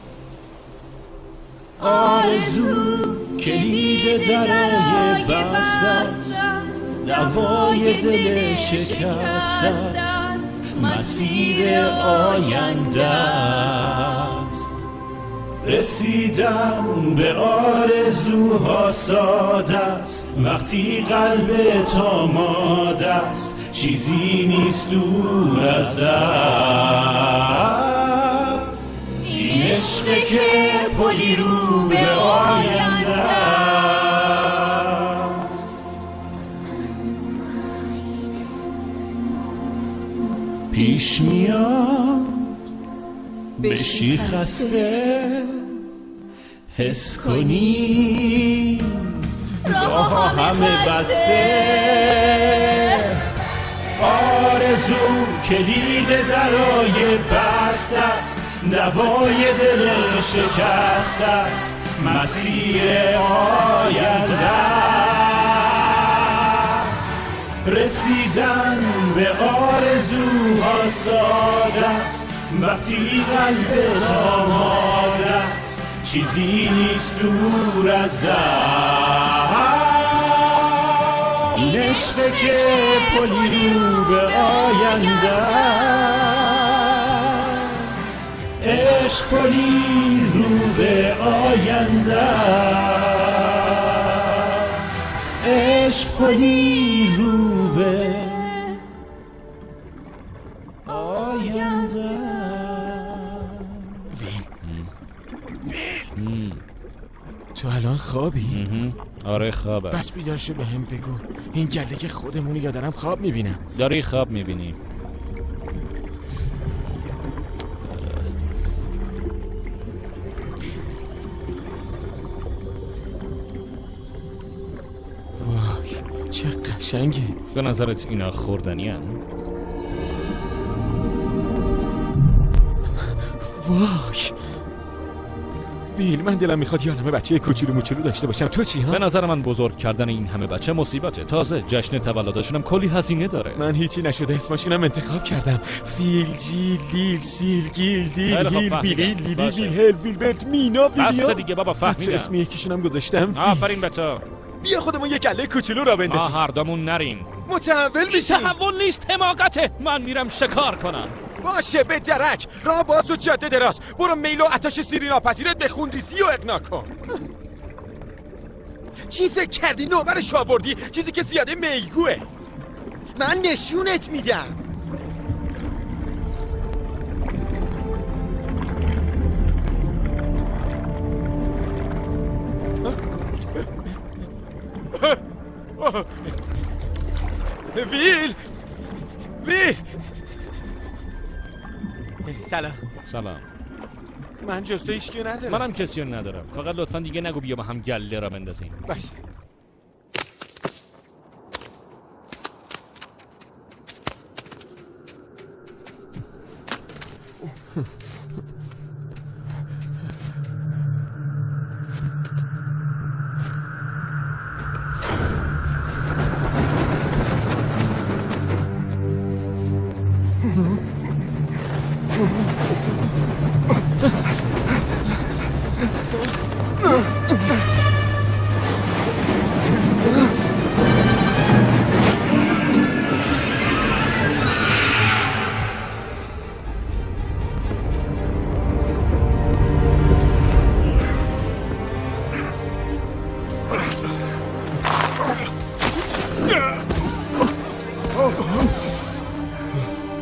Speaker 17: آرزو کلید درای بست است دوای دل شکست است مسیر آینده است رسیدن به آرزوها ساده است وقتی قلب تو آماده است چیزی نیست دور از دست این عشقه که پلی رو به آینده است پیش میاد بشی خسته حس کنی راه همه بسته آرزو کلید درای بست است دوای دل شکست است مسیر آینده است رسیدن به آرزوها ساده است وقتی قلبت آماده است چیزی نیست دور از دست این عشقه که پلی رو به آینده است عشق پلی رو به آینده است عشق پلی رو به آینده
Speaker 12: تو الان خوابی؟
Speaker 14: آره خوابم
Speaker 12: بس بیدار شو به هم بگو این گله که خودمونی یا دارم خواب میبینم
Speaker 14: داری خواب میبینی
Speaker 12: وای چه قشنگه
Speaker 14: به نظرت اینا خوردنی هن؟
Speaker 12: وای ویل من دلم میخواد یه عالمه بچه کوچولو موچولو داشته باشم تو چی ها؟
Speaker 14: به نظر من بزرگ کردن این همه بچه مصیبته تازه جشن تولدشونم کلی هزینه داره
Speaker 12: من هیچی نشده اسمشونم انتخاب کردم فیل جیل لیل سیر گیل دیل هیل بیلیل لیلی بیل هل ویلبرت مینا ویلیا
Speaker 14: بس دیگه بابا فهمیدم
Speaker 12: اسم یکیشونم گذاشتم
Speaker 14: آفرین به تو
Speaker 12: بیا خودمون یه گله کوچولو را بندازیم
Speaker 14: ما هر دومون نریم
Speaker 12: متحول میشیم
Speaker 14: تحول نیست حماقته من میرم شکار کنم
Speaker 12: باشه به درک راه باز و جاده دراز برو میل و آتش سیری ناپذیرت به خونریزی و اقنا کن چی فکر کردی نوبرش آوردی چیزی که زیاده میگوه من نشونت میدم ویل
Speaker 14: سلام
Speaker 12: من جز تو هیچکیو ندارم
Speaker 14: منم کسیو ندارم فقط لطفا دیگه نگو بیا با هم گله را بندازیم
Speaker 12: باشه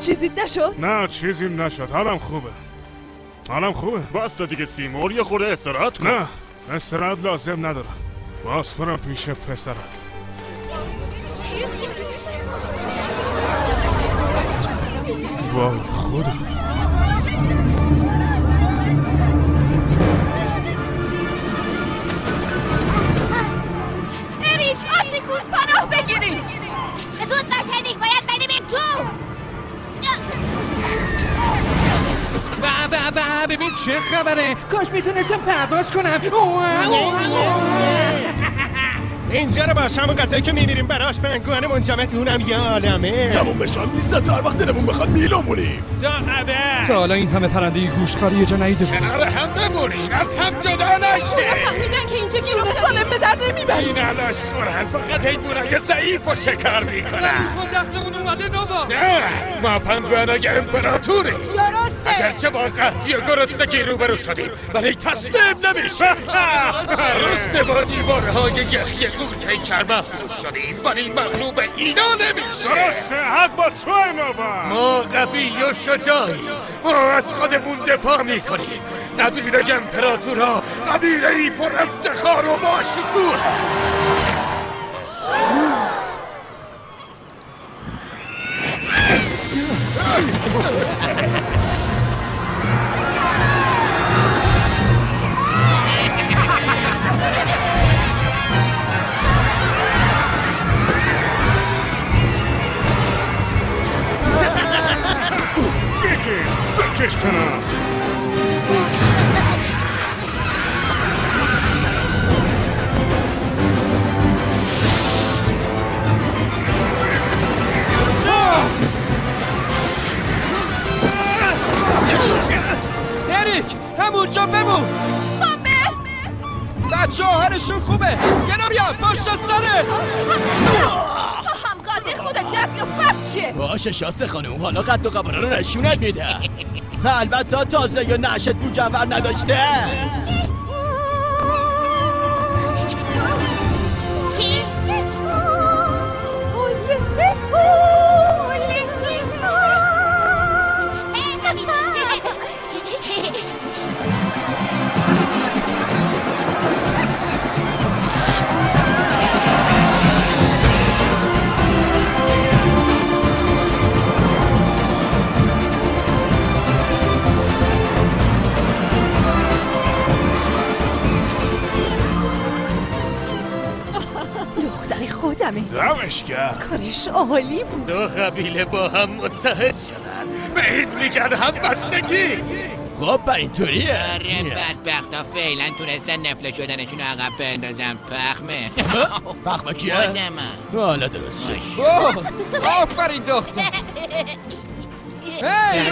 Speaker 3: چیزی نشد؟
Speaker 18: نه چیزی نشد. حالم خوبه.
Speaker 14: باستا دیگه سیمور، یه خورده استراحت کن.
Speaker 18: نه استراحت لازم ندارم. باز برم پیش پسرم. وای خدا.
Speaker 3: اریک، آتیکوس پناه بگیرید.
Speaker 6: زود باش اریک، باید بریم تو.
Speaker 12: ببین چه خبره. کاش میتونستم پرواز کنم. اینجا رو باش، همون قضایی که میمیریم براش پنگوان منجمد، اونم یه عالمه.
Speaker 4: تموم بشن نیست تا هر وقت دلمون بخواد میلمونیم.
Speaker 12: تا
Speaker 14: حالا این همه پرنده گوشکاری یه جا نیده بود.
Speaker 18: کنار هم بمونین، از هم جدا نشین.
Speaker 3: میگن که اینجا گیرون سالم به درد نمیبرن.
Speaker 18: این علاش دورن فقط حیوانای ضعیف و شکار میکنن.
Speaker 12: دخلمون اومده نووا.
Speaker 18: نه ما پنگوانای امپراتوری.
Speaker 3: درسته.
Speaker 18: اگرچه با قحطی و گرسنگی روبرو شدیم ولی تسلیم نمیشیم. درسته با دیوارهای یخی قول پیکر محفوظ شدیم ولی مغلوب اینا نمیشه. درسته حق با تو نووا. ما قوی و شجاعی، ما از خودمون دفاع میکنیم. قبیله امپراتورا قبیله ای پر افتخار و با شکوه. بکش کنم.
Speaker 10: اریک همونجا بمون. بچه ها حالشون خوبه. یه نمیام پشت سرت.
Speaker 3: هم قاطی خودت درد یا بچه.
Speaker 2: باشه شاسته خانم، حالا قد و قواره رو نشونت میده. البته تازه یا نشت مجور نداشته.
Speaker 6: چی؟
Speaker 18: دمش کرد.
Speaker 3: کارش عالی بود.
Speaker 18: دو قبیله با هم متحد شدن. به این میگن هم بستگی.
Speaker 2: خب با اینطوریه.
Speaker 9: آره بدبختا فعلا تونستن نفله شدنشون عقب بندازن. پخمه.
Speaker 2: پخمه کیه؟
Speaker 9: خودمم.
Speaker 2: حالا درست شد.
Speaker 10: آفرین دختر. هی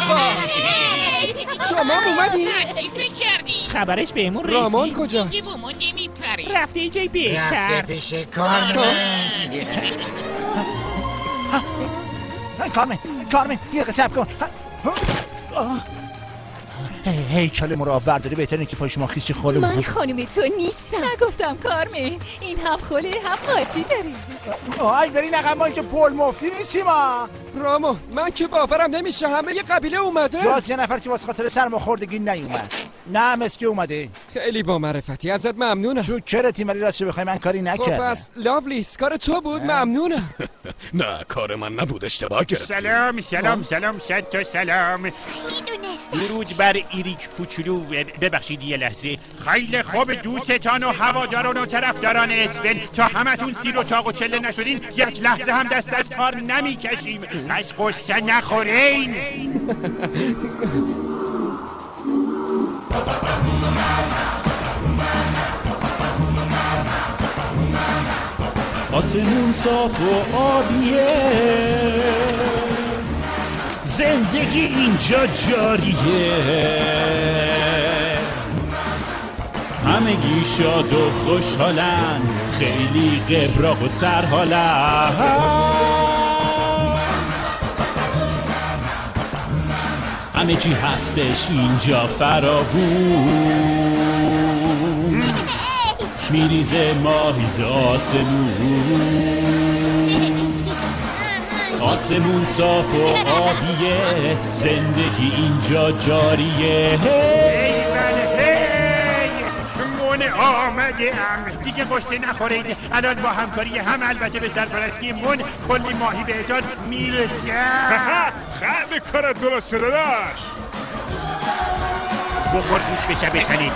Speaker 10: شما اومدی؟
Speaker 9: چی فکر کردی؟
Speaker 14: خبرش بهمون رسید.
Speaker 10: رامان کجاست؟
Speaker 9: دیگه بومون نمیپری.
Speaker 14: رفته یه جای بهتر.
Speaker 9: رفته پیش
Speaker 11: کارمن یه قصب کن. هیکل مراور داری، بهتره که پای شما خیسی خاله
Speaker 3: من خانم تو نیستم. نگفتم کارمن، این هم خاله هم قاطی داری.
Speaker 11: آی برین عقب، ما اینجا پول مفتی نیستیم.
Speaker 10: راما من که باورم نمیشه همه یه قبیله اومده.
Speaker 11: جز یه نفر که واسه خاطر سرماخوردگی نیومد. نه مسکی اومده.
Speaker 10: خیلی با معرفتی، ازت ممنونم.
Speaker 11: شکرتی، ولی راستش بخوای من کاری نکردم.
Speaker 10: خب بس لاولیس کار تو بود. ممنونم.
Speaker 18: نه کار من نبود، اشتباه گرفتی.
Speaker 15: سلام صد تا سلام.
Speaker 6: میدونستم.
Speaker 15: درود بر ایریک کوچولو. ببخشید یه لحظه. خیلی خوب دوستان و هواداران و طرفداران اسفن، تا همتون سیر و چاق و چله نشدین یک لحظه هم دست از کار نمیکشیم. از قصه نخورین.
Speaker 17: آسمون صاف و آبیه، زندگی اینجا جاریه، همگی شاد و خوشحالن، خیلی قبراق و سرحالن، همه چی هستش اینجا فراوون، میریزه ماهیز آسمون، آسمون صاف و آبیه، زندگی اینجا جاریه.
Speaker 15: من آمده ام دیگه قصه نخورید. الان با همکاری هم البته به سرپرستی من کلی ماهی بهتان میرسه.
Speaker 18: خیلی کار درسته داداش.
Speaker 15: بخور دوست بشه بتنید.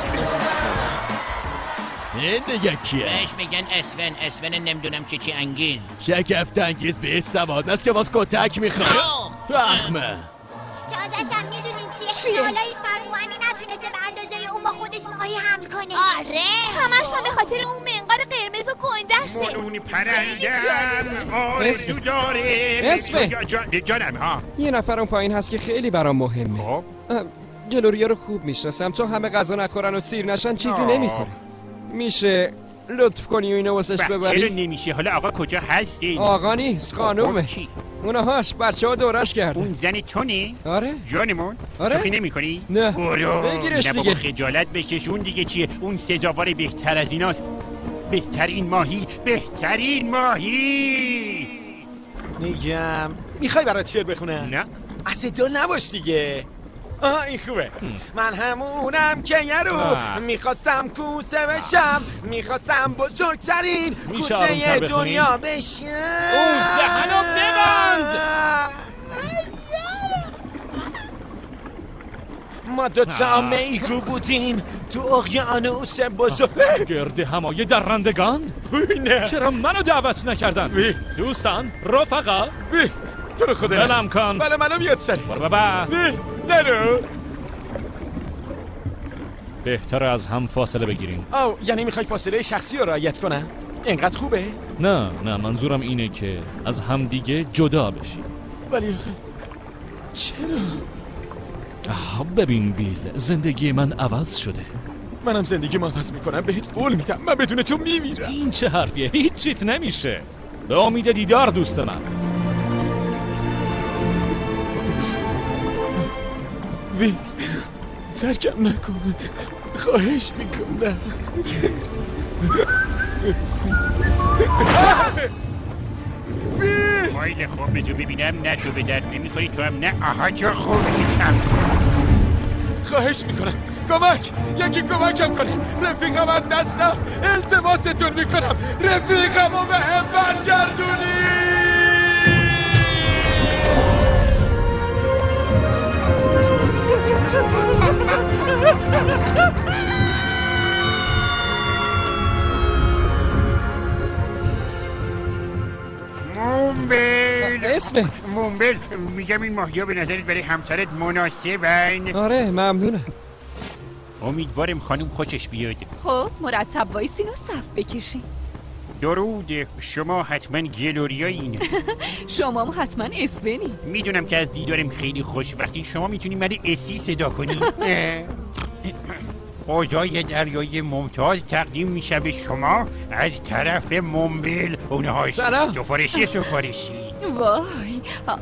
Speaker 2: این دیگه کیه؟
Speaker 9: بهش میگن اسفن نمیدونم چی انگیز.
Speaker 2: شگفت انگیز به سواد است که باز کتک میخواد. رحمه
Speaker 6: جازشم میدونین چیه؟ حالایش فرموانی نتونسته به اندازه اون با خودش ماهی حمل کنه.
Speaker 3: آره همش هم به خاطر اون منقار قرمز و گندشه.
Speaker 15: اونی پرندم آرزو داره. جانم ها.
Speaker 10: یه نفر اون پایین هست که خیلی برام مهمه. گلوریا رو خوب میشناسم، تا همه غذا نخورن و سیر نشن چیزی نمیخورن. میشه لطف کنی و اینو واسش ببری؟
Speaker 15: چرا نمیشه؟ حالا آقا کجا هستی؟
Speaker 10: آقا نیست، خانومه. اونهاش بچه ها دورش کرده.
Speaker 15: اون زن تونه؟
Speaker 10: آره
Speaker 15: جانمون؟
Speaker 10: آره؟
Speaker 15: شوخی نمی کنی؟
Speaker 10: نه
Speaker 15: بگیرش دیگه. خجالت بکش. اون دیگه چیه؟ اون سزاوار بهتر از ایناست. بهترین ماهی.
Speaker 12: میگم میخوای برات شعر بخونم؟
Speaker 15: نه
Speaker 12: عصدال نباش دیگه. این خوبه. من همونم که یه رو میخواستم کوسه بشم، میخواستم بزرگترین کوسه دنیا بشم.
Speaker 14: اون دهنو ببند.
Speaker 12: ما دوتا میگو بودیم تو اقیانوس بزرگ.
Speaker 14: گرد همای درندگان؟
Speaker 12: نه
Speaker 14: چرا منو دعوت نکردن؟ دوستان رفقا
Speaker 12: تو رو خدا
Speaker 14: بلم کن.
Speaker 12: بله منم یاد سری
Speaker 14: بابا
Speaker 12: نرو.
Speaker 14: بهتره از هم فاصله بگیریم.
Speaker 12: یعنی میخوای فاصله شخصی رو رعایت کنم؟ اینقدر خوبه؟
Speaker 14: نه منظورم اینه که از هم دیگه جدا بشیم.
Speaker 12: ولی آخه چرا؟
Speaker 14: ببین بیل، زندگی من عوض شده.
Speaker 12: منم زندگی ما عوض میکنم، بهت قول میدم من بدون تو میمیرم.
Speaker 14: این چه حرفیه؟ هیچ چیت نمیشه. به امید دیدار دوست من.
Speaker 12: وی ترکم نکن، خواهش میکنم.
Speaker 15: خیلی خوب بجو ببینم. نه تو به درد نمیخوری، تو هم نه. آها چه خوبی.
Speaker 12: خواهش میکنم یکی کمکم کنه. رفیقم از دست رفت، التماستون میکنم رفیقمو به هم برگردونی.
Speaker 15: مومبل میگم این ماهیا به نظرت برای همسرت مناسبن؟
Speaker 10: آره ممنونم.
Speaker 15: امیدوارم خانوم خوشش بیاد.
Speaker 13: خب مرتب وایسین و صف بکشین.
Speaker 15: درود. شما حتما گلوریایین.
Speaker 13: شما هم حتما اسفنی.
Speaker 15: میدونم که از دیدارم خیلی خوش وقتی شما میتونی من اسی صدا کنی. غذای دریایی ممتاز تقدیم میشه به شما از طرف مومبل. اونها سفارشی.
Speaker 13: وای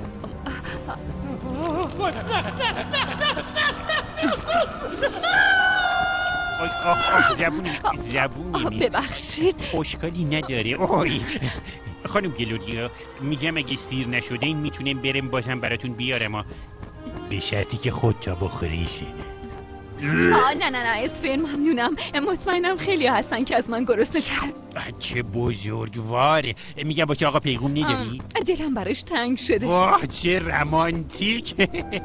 Speaker 15: زبونی
Speaker 13: ببخشید.
Speaker 15: اشکالی نداره. اوی خانم گلوریا، میگم اگه سیر نشده این میتونم برم بازم براتون بیارم، به شرطی که خودتا بخوریشه.
Speaker 13: نه اسفن ممنونم. مطمئنم خیلی هستن که از من گرسنه تر.
Speaker 15: چه بزرگواره. میگم باشه آقا پیغام نداری؟
Speaker 13: دلم براش تنگ شده.
Speaker 15: واه چه رمانتیک.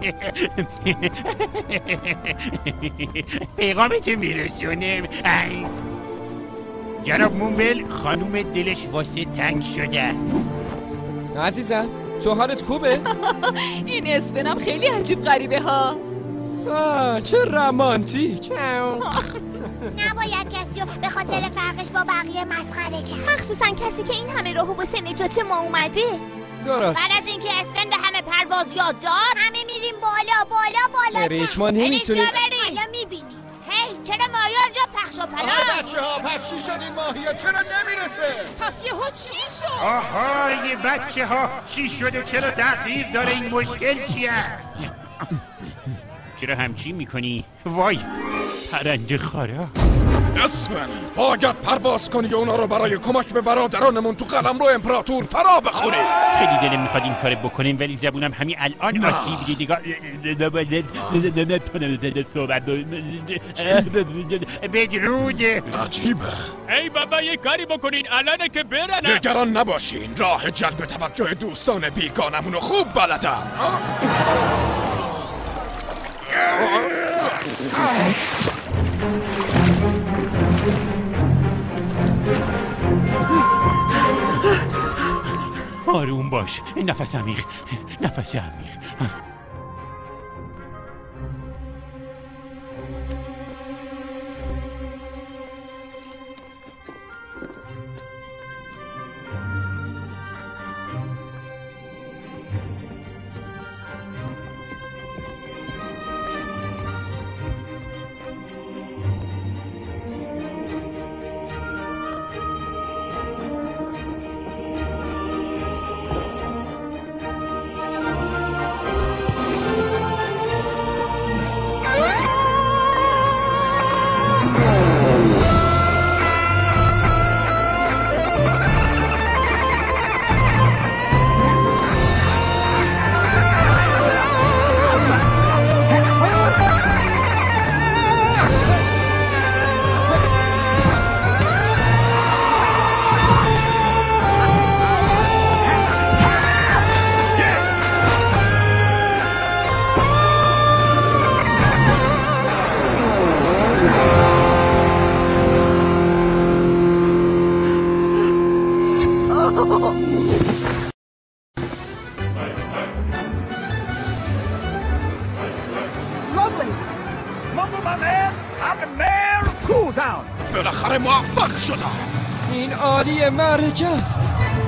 Speaker 15: پیغامت میرسونم. جناب مومبل، خانوم دلش واسه تنگ شده.
Speaker 10: عزیزم تو حالت خوبه؟
Speaker 13: این اسفنم خیلی عجیب غریبه ها.
Speaker 10: چه رمانتیک.
Speaker 6: نباید کسی رو به خاطر فرقش با بقیه مسخره کرد،
Speaker 3: مخصوصا کسی که این همه راهو واسه نجات ما اومده.
Speaker 10: درست.
Speaker 6: بعد از اینکه اسفن به همه پرواز یاد داد، همه میریم بالا
Speaker 10: ریک ما نمیتونیم.
Speaker 6: حالا میبینیم. هی چرا ماهی آنجا پخش و پلا؟
Speaker 4: بچه ها پس چی شد این ماهیه چرا نمیرسه؟
Speaker 3: پس یهو چی شد؟
Speaker 15: آهای بچه ها چی شده؟ چرا تأخیر داره؟ این مشکل چیه؟ چرا همچین میکنی؟ وای پرنگ خارا.
Speaker 1: اسفن باید پرواز کنی و اونا رو برای کمک به برادرانمون تو قلمرو امپراتور فرا بخوری.
Speaker 15: خیلی دلم میخواد این کار بکنیم ولی زبونم همین الان آسیب دیگه. بدرود.
Speaker 1: عجیبه.
Speaker 14: ای بابا یه کاری بکنین الانه که برن.
Speaker 1: نگران نباشین، راه جلب توجه دوستان بیگانمون رو خوب بلدم.
Speaker 15: آروم باش، نفس عمیق، نفس عمیق.
Speaker 1: بالاخره موفق شدم.
Speaker 10: این عالیه معرکه است.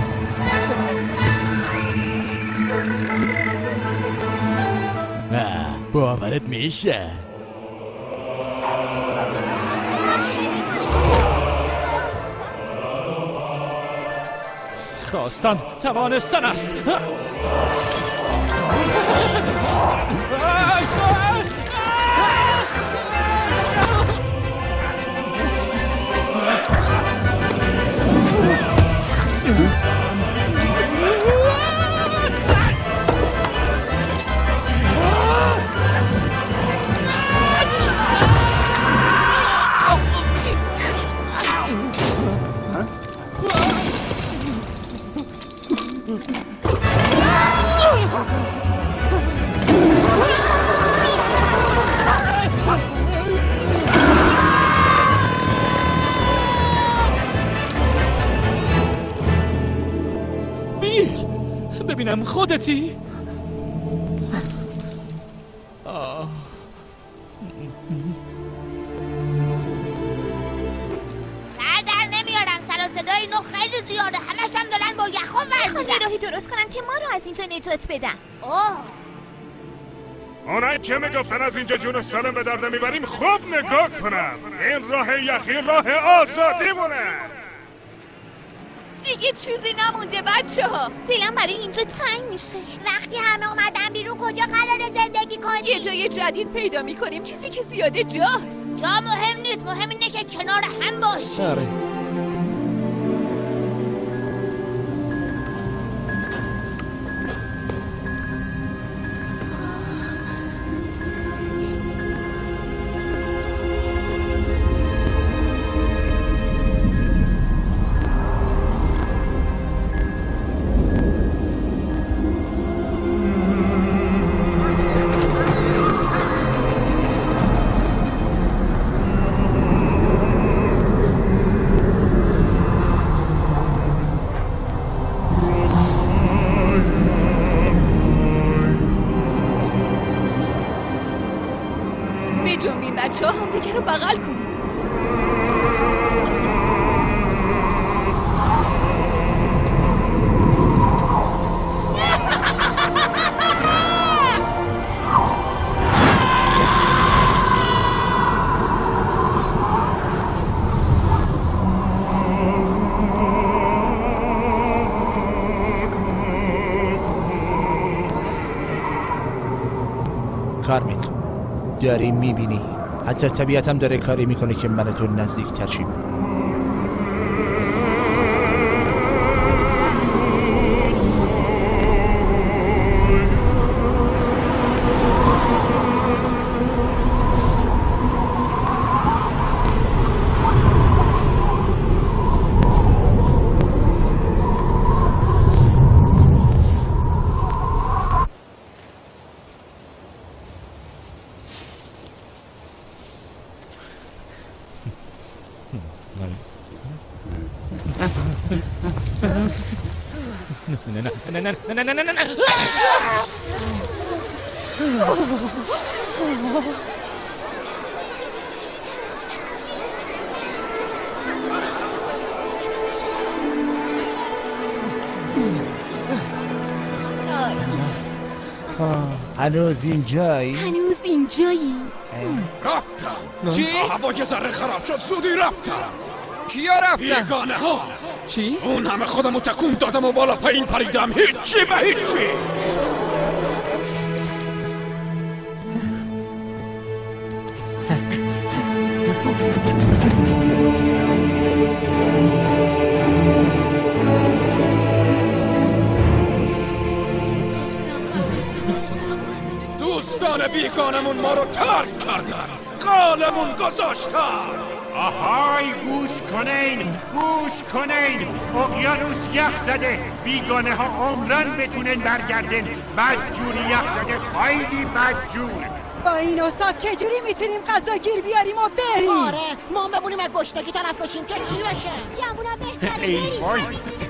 Speaker 2: باورت میشه؟
Speaker 14: خواستن توانستن است. ببینم خودتی؟
Speaker 6: در نمیارم، سر و صدای اینو خیلی زیاده، همش هم دارن با یخم ور میدن. راهی درست کنن که ما رو از اینجا نجات بدن.
Speaker 18: اونایی که میگفتن از اینجا جون سالم به در نمیبریم خوب نگاه کنم. این راه یخی راه آزادی مونه.
Speaker 13: دیگه چیزی نمونده بچه ها.
Speaker 6: دلم برای اینجا تنگ میشه. وقتی همه اومدن بیرون کجا قراره زندگی کنیم؟
Speaker 13: یه جای جدید پیدا میکنیم، چیزی که زیاده جاست.
Speaker 6: جا مهم نیست، مهم اینه که کنار هم باشیم.
Speaker 10: آره.
Speaker 13: بچه ها هم دیگه رو بغل کن.
Speaker 11: کارمین داری میبینی حتی طبیعتم داره کاری میکنه که من تو نزدیک ترشیم. هنوز اینجایی؟
Speaker 13: هنوز اینجایی؟
Speaker 1: رفتم.
Speaker 10: چی؟
Speaker 1: هوا که ذره خراب شد زودی رفتم.
Speaker 10: کیا رفتن؟
Speaker 1: بیگانه ها.
Speaker 10: چی؟
Speaker 1: اون همه خودمو تکون دادم و بالا پایین پریدم، هیچی به هیچی. دوستان بیگانمون ما رو ترک کردن، قالمون گذاشتن.
Speaker 15: آهای گوش کنین اقیانوس یخ زده، بیگانه ها عمرن بتونن برگردن، بدجوری یخ زده، خیلی بدجور.
Speaker 3: با این اصاف چجوری میتونیم غذا گیر بیاریم و بریم؟
Speaker 2: آره ما بمونیم از گشنگی طرف باشیم که چی بشه؟
Speaker 6: گمونا بهتره
Speaker 15: ای
Speaker 6: بریم.
Speaker 15: وای.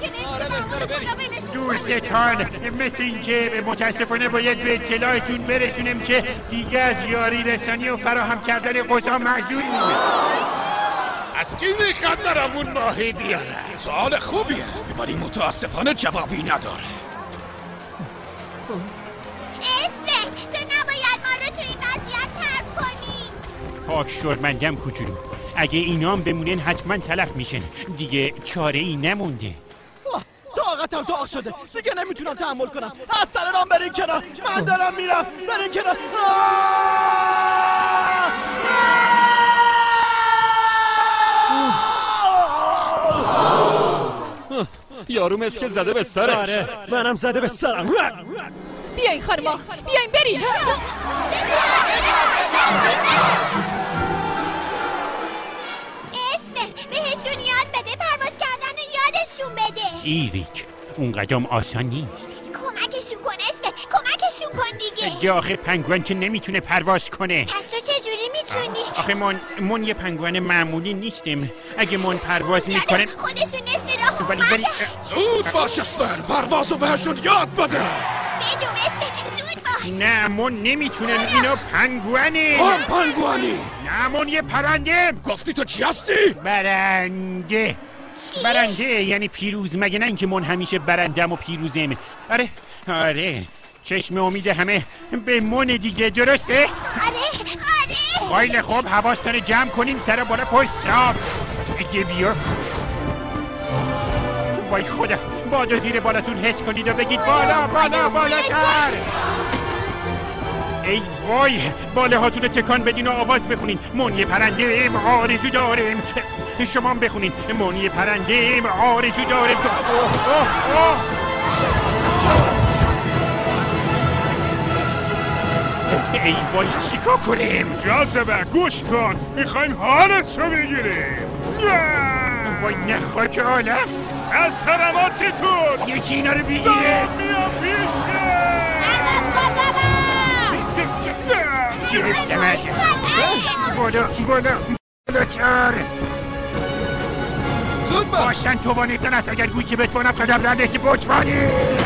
Speaker 15: دوستان مثل این که متاسفانه باید به اطلاعتون برسونم که دیگه از یاری رسانی و فراهم کردن غذا معذوریم.
Speaker 1: از کی میخواد برامون ماهی بیاره؟ سوال خوبیه ولی متاسفانه جوابی نداره.
Speaker 6: اسفه تو نباید ما رو تو این وضعیت ترک کنی.
Speaker 15: پاک شرمندم کوچولو، اگه اینام بمونن حتما تلف میشن، دیگه چاره ای نمونده.
Speaker 2: طاقتم داغ شده دیگه نمیتونم تحمل کنم. از سر رام برین کنار، من دارم میرم. برین کنار.
Speaker 14: یارو مثل که زده به سرش.
Speaker 12: آره منم زده به سرم.
Speaker 13: بیاین خانما بیاین بریم.
Speaker 6: اسفه بهشون یاد بده پرواز کردن و یادشون بده.
Speaker 15: ایریک اون قدم آسان نیست.
Speaker 6: کمکشون کن اسفه، کمکشون کن دیگه.
Speaker 15: آخه پنگوئن که نمیتونه پرواز کنه.
Speaker 6: پس تو چجوری میتونی؟
Speaker 15: آخه من یه پنگوئن معمولی نیستم. اگه من پرواز میکنم
Speaker 6: خودشون نصف راه
Speaker 15: ولی
Speaker 1: زود باش اسفن، پروازو بهشون یاد بده.
Speaker 6: بجم اسفه زود باش.
Speaker 15: نه من نمیتونم، اینا پنگوئنه.
Speaker 1: هم پنگوئنی؟
Speaker 15: نه من یه پرنده.
Speaker 1: گفتی تو چی هستی؟
Speaker 15: برنده. برنده یعنی پیروز، مگه نه اینکه من همیشه برندم و پیروزم. آره چشم امید همه به من دیگه، درسته؟
Speaker 6: آره
Speaker 15: خیلی خوب حواستان جمع کنین، سر بالا پشت صاف. اگه بیا وای خدا، بادو زیر بالاتون حس کنید و بگید بالا بالا بالاتر. ای وای باله تکان بدین و آواز بخونین. من یه پرنده ایم آرزو دارم. شما هم بخونین من یه پرنده ایم آرزو دارم. ای وای چیکار کنیم؟
Speaker 18: جاذبه گوش کن، میخوایم حالت رو بگیریم.
Speaker 15: وای نه خاک عالم،
Speaker 18: از سلاماتتون
Speaker 15: یکی اینا رو بگیره.
Speaker 18: میام پیشه.
Speaker 15: گرفتمش. بالاتر.
Speaker 10: زود باش.
Speaker 15: باشن تو با نیستن است، اگر گوی که بتوانم قدم در نهی بچمانی.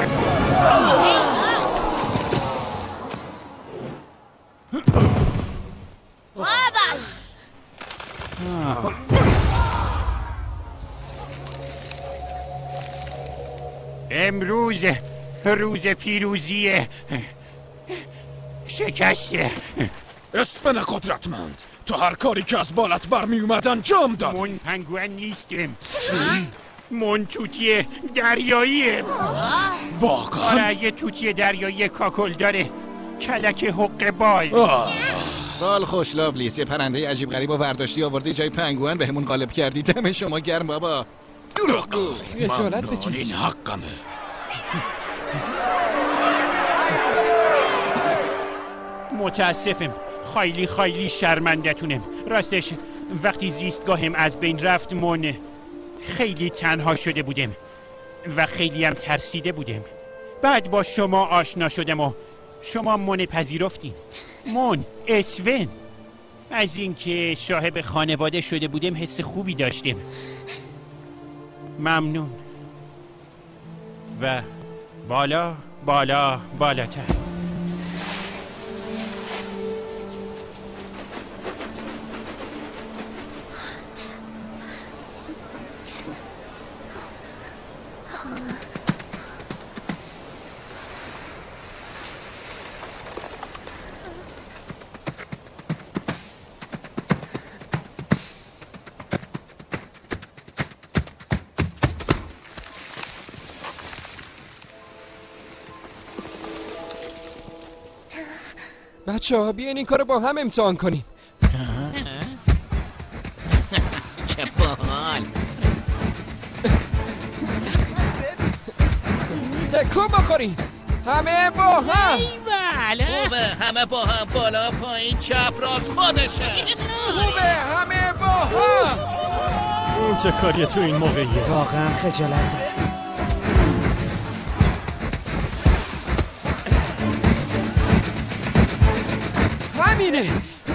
Speaker 15: امروز روز پیروزیه، شکسته.
Speaker 1: اسفن قدرتمند، تو هر کاری که از بالت برمی اومد انجام داد.
Speaker 15: من پنگوئن نیستم. من توتی دریاییه.
Speaker 1: واقعا؟
Speaker 15: آره یه توتی دریایی کاکل داره، کلک حق باز.
Speaker 20: بال خوش لاولیس، یه پرنده عجیب غریب و ورداشتی آوردی جای پنگوئن بهمون غالب کردی. دم شما گرم بابا. دروغگو.
Speaker 10: خجالت بکش.
Speaker 1: این حقمه.
Speaker 15: متاسفم، خیلی شرمندتونم. راستش وقتی زیستگاهم از بین رفت من خیلی تنها شده بودم و خیلی هم ترسیده بودم. بعد با شما آشنا شدم و شما من پذیرفتین. من اسون. از اینکه صاحب خانواده شده بودم حس خوبی داشتم. ممنون. و بالاتر.
Speaker 10: بچه ها بیاین این کارو با هم امتحان کنیم.
Speaker 9: چه باحال.
Speaker 10: تکون بخورین همه با هم.
Speaker 9: بله خوبه، همه با هم، بالا پایین چپ راست خودشه.
Speaker 10: خوبه همه با هم.
Speaker 14: اون چه کاریه تو این موقعیه؟
Speaker 11: واقعا خجالت داره.
Speaker 10: همینه.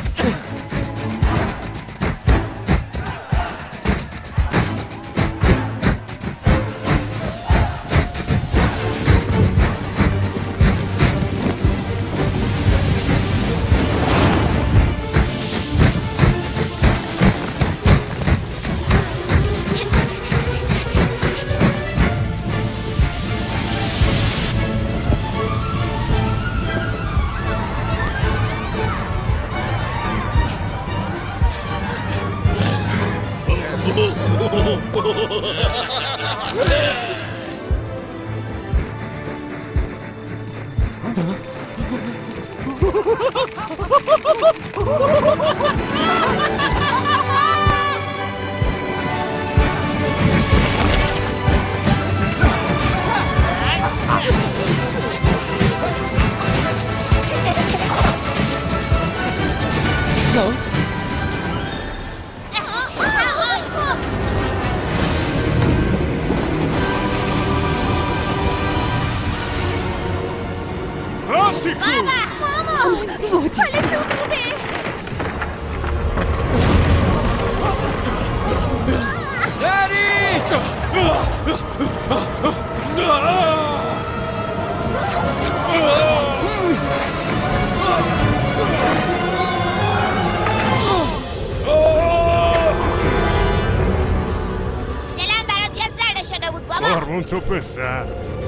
Speaker 1: تو پسر.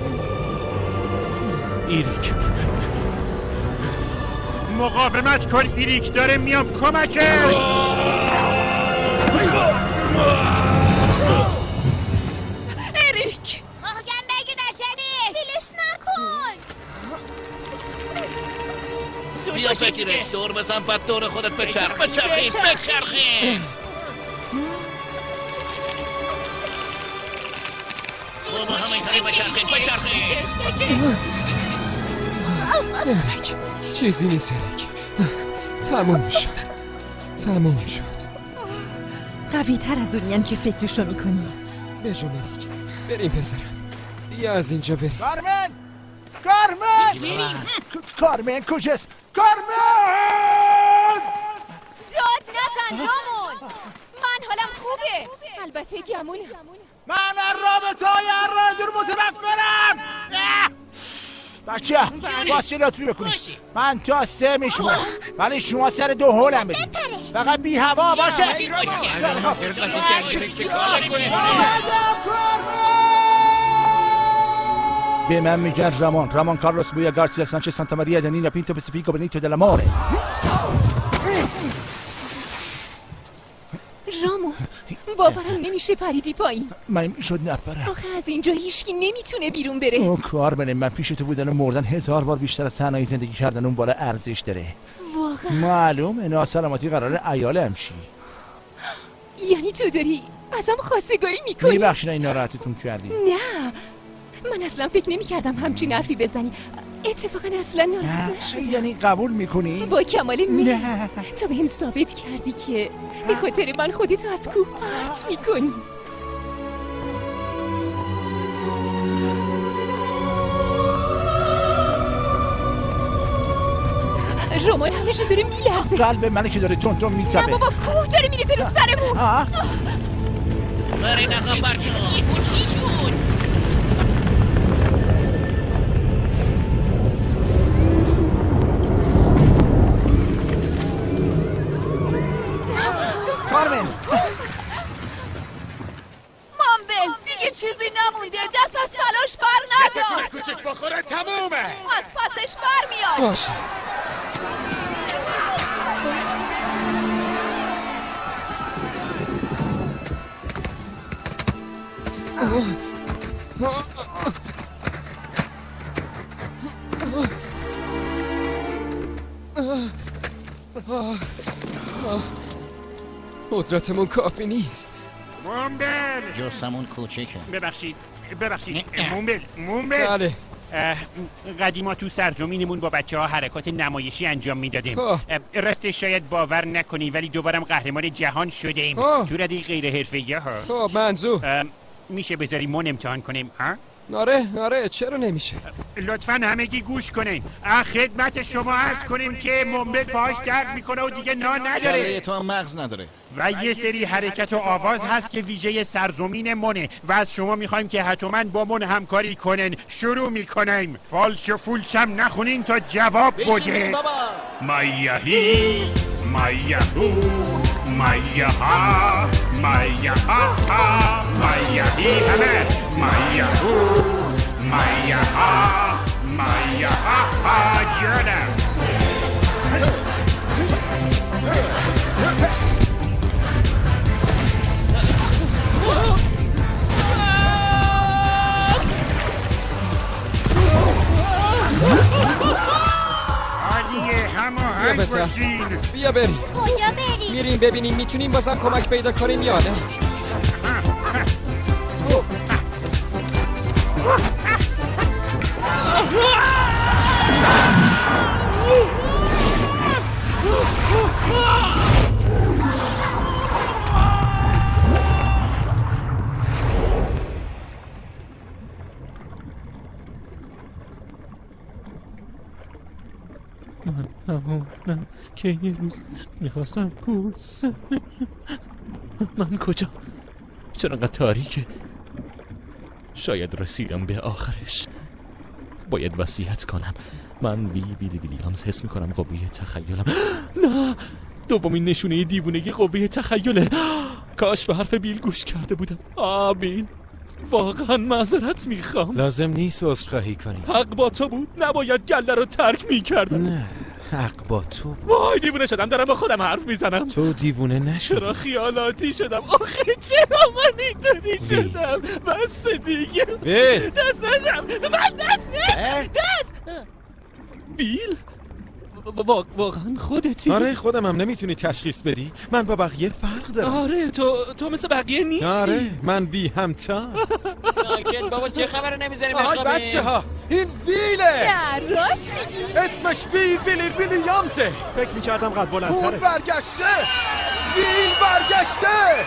Speaker 15: ایریک مقاومت کن، ایریک داره میام کمکت.
Speaker 6: ایریک محکم بگی نشنی، بیلش نکن.
Speaker 9: بیا بگیرش، دور بزن بعد دور خودت بچرخین. بابا همینطوری بچرخین.
Speaker 10: اریک چیزی نیست اریک. تموم شد.
Speaker 13: قوی تر از اونیم که فکرشو میکنی.
Speaker 10: بجون اریک بریم پسرم. بیا از اینجا بریم.
Speaker 11: کارمن کجاست؟ کارمن!
Speaker 6: داد نزن رامون. من حالم خوبه. البته گمونم.
Speaker 11: من از رابطه های رادیور متنفرم. بچه واسه لطفی بکنید. من تا 3 میشمارم ولی شما سر 2 هولم بدید. فقط بی هوا باشه. به من میگن رامان کارلوس بویا گارسیا سانچز سانتا ماریا جانینا پینتو پسیفیکو بنیتو دل اموره.
Speaker 6: رامو باورم نمیشه پریدی پایین.
Speaker 11: من میشد نپرم.
Speaker 6: آخه از اینجا هیچکی نمیتونه بیرون بره.
Speaker 11: کارمن من پیش تو بودن و مردن 1000 بار بیشتر از تنهایی زندگی کردن اون بالا ارزش داره.
Speaker 8: واقعا
Speaker 11: معلومه ناسلامتی قراره عیالم شی.
Speaker 8: یعنی تو داری ازم خواستگاری میکنی؟
Speaker 11: میبخشید این ناراحتتون کردی.
Speaker 8: نه من اصلا فکر نمی‌کردم همچین حرفی بزنی. اتفاقا اصلا ناراحت نشدم.
Speaker 11: یعنی قبول میکنی؟
Speaker 8: با کمال میل. تو بهم ثابت کردی که به خاطر من خودتو از کوه پرت میکنی. رومان همیشه داره میلرزه.
Speaker 11: قلب منه که داره تون تون میتبه.
Speaker 8: نه بابا کوه داره میریزه رو سرمون.
Speaker 9: برین آقا پارچه یهو چی شد؟
Speaker 11: کارمن
Speaker 3: مامبل دیگه چیزی نمونده، دست از تلاش بر ندار.
Speaker 12: یه کوچک بخوره تمومه.
Speaker 3: از پسش بر میاد.
Speaker 10: باشه قدرتمون کافی نیست.
Speaker 15: مومبل
Speaker 9: جسمون کوچکه.
Speaker 15: ببخشید مومبل
Speaker 10: بله
Speaker 15: قدیما تو سرزمینمون با بچه ها حرکات نمایشی انجام میدادیم. راستش شاید باور نکنی ولی دوبارم قهرمان جهان شدیم تو رده غیر حرفه‌ای ها.
Speaker 10: خب منظور
Speaker 15: میشه بذاری من امتحان کنیم ها؟
Speaker 10: آره چرا نمیشه؟
Speaker 15: لطفاً همگی گوش کنین. خدمت شما عرض کنیم که مومبل پاهاش درد میکنه و دیگه نان نداره.
Speaker 20: جلوی تو هم مغز نداره.
Speaker 15: و یه سری حرکت و آواز هست که ویژه سرزمین منه و از شما میخوایم که حتما با من همکاری کنن. شروع میکنیم. فالش و فولشم نخونین تا جواب بده.
Speaker 18: مایهی مایهو مایها مایها مایهی همه مایهو مایها مایها جانم.
Speaker 10: بیا بسر بیا بریم.
Speaker 5: کجا بریم؟
Speaker 10: میریم ببینیم میتونیم بازم کمک پیدا کنیم یا نه.
Speaker 14: من همونم که یه روز میخواستم پوست. من کجا؟ چرا انقدر تاریکه؟ شاید رسیدم به آخرش. باید وصیت کنم. من ویلیامز حس میکنم قوه تخیلم. نه دومین نشونه دیوونگی قوه تخیله. کاش به حرف بیل گوش کرده بودم. بیل واقعا معذرت میخوام.
Speaker 19: لازم نیست عذرخواهی کنی.
Speaker 14: حق با تو بود. نباید گله رو ترک میکردم.
Speaker 19: نه حق با تو.
Speaker 14: وای دیوونه شدم. دارم با خودم حرف میزنم.
Speaker 19: تو دیوونه نشدی.
Speaker 14: چرا خیالاتی شدم؟ آخه چرا من اینطوری شدم؟ بس دیگه. دست نزم. من دست بیل واقعا خودتی؟
Speaker 19: آره خودمم. نمیتونی تشخیص بدی؟ من با بقیه فرق دارم.
Speaker 14: آره تو مثل بقیه نیستی.
Speaker 19: آره من بی همتا.
Speaker 9: ساکت بابا چه خبره نمیذاریم
Speaker 19: آهای بچه ها این ویله.
Speaker 8: نه راست میگی؟
Speaker 19: اسمش ویلیامزه.
Speaker 12: فکر میکردم قد بلندتره.
Speaker 19: اون برگشته. ویل برگشته.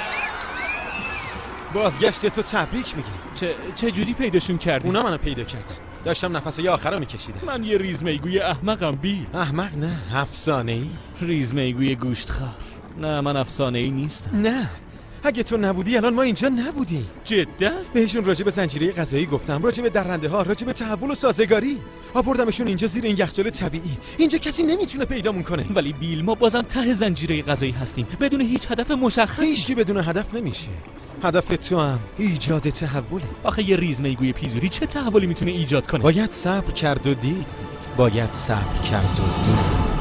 Speaker 19: بازگشت تو تبریک میگی.
Speaker 14: چه جوری پیداشون کردی؟
Speaker 19: اونا منو پیدا کردن. داشتم نفسای آخر رو میکشیدم.
Speaker 14: من یه ریزمیگوی احمقم بیل.
Speaker 19: احمق نه افسانه‌ای.
Speaker 14: ریزمیگوی گوشتخوار. نه من افسانه‌ای نیستم.
Speaker 19: نه اگه تو نبودی الان ما اینجا نبودیم.
Speaker 14: جدا؟
Speaker 19: بهشون راجع به زنجیره غذایی گفتم، راجع به درنده ها، راجع به تحول و سازگاری. آوردمشون اینجا زیر این یخچال طبیعی. اینجا کسی نمیتونه پیدامون کنه.
Speaker 14: ولی بیل ما بازم ته زنجیره غذایی هستیم بدون هیچ هدف مشخصی.
Speaker 19: هیچکی بدون هدف نمیشه. هدف تو هم ایجاد تحوله.
Speaker 14: آخه یه ریزمیگوی پیزوری چه تحولی میتونه ایجاد کنه؟
Speaker 19: باید صبر کرد و دید. باید صبر کرد و دید.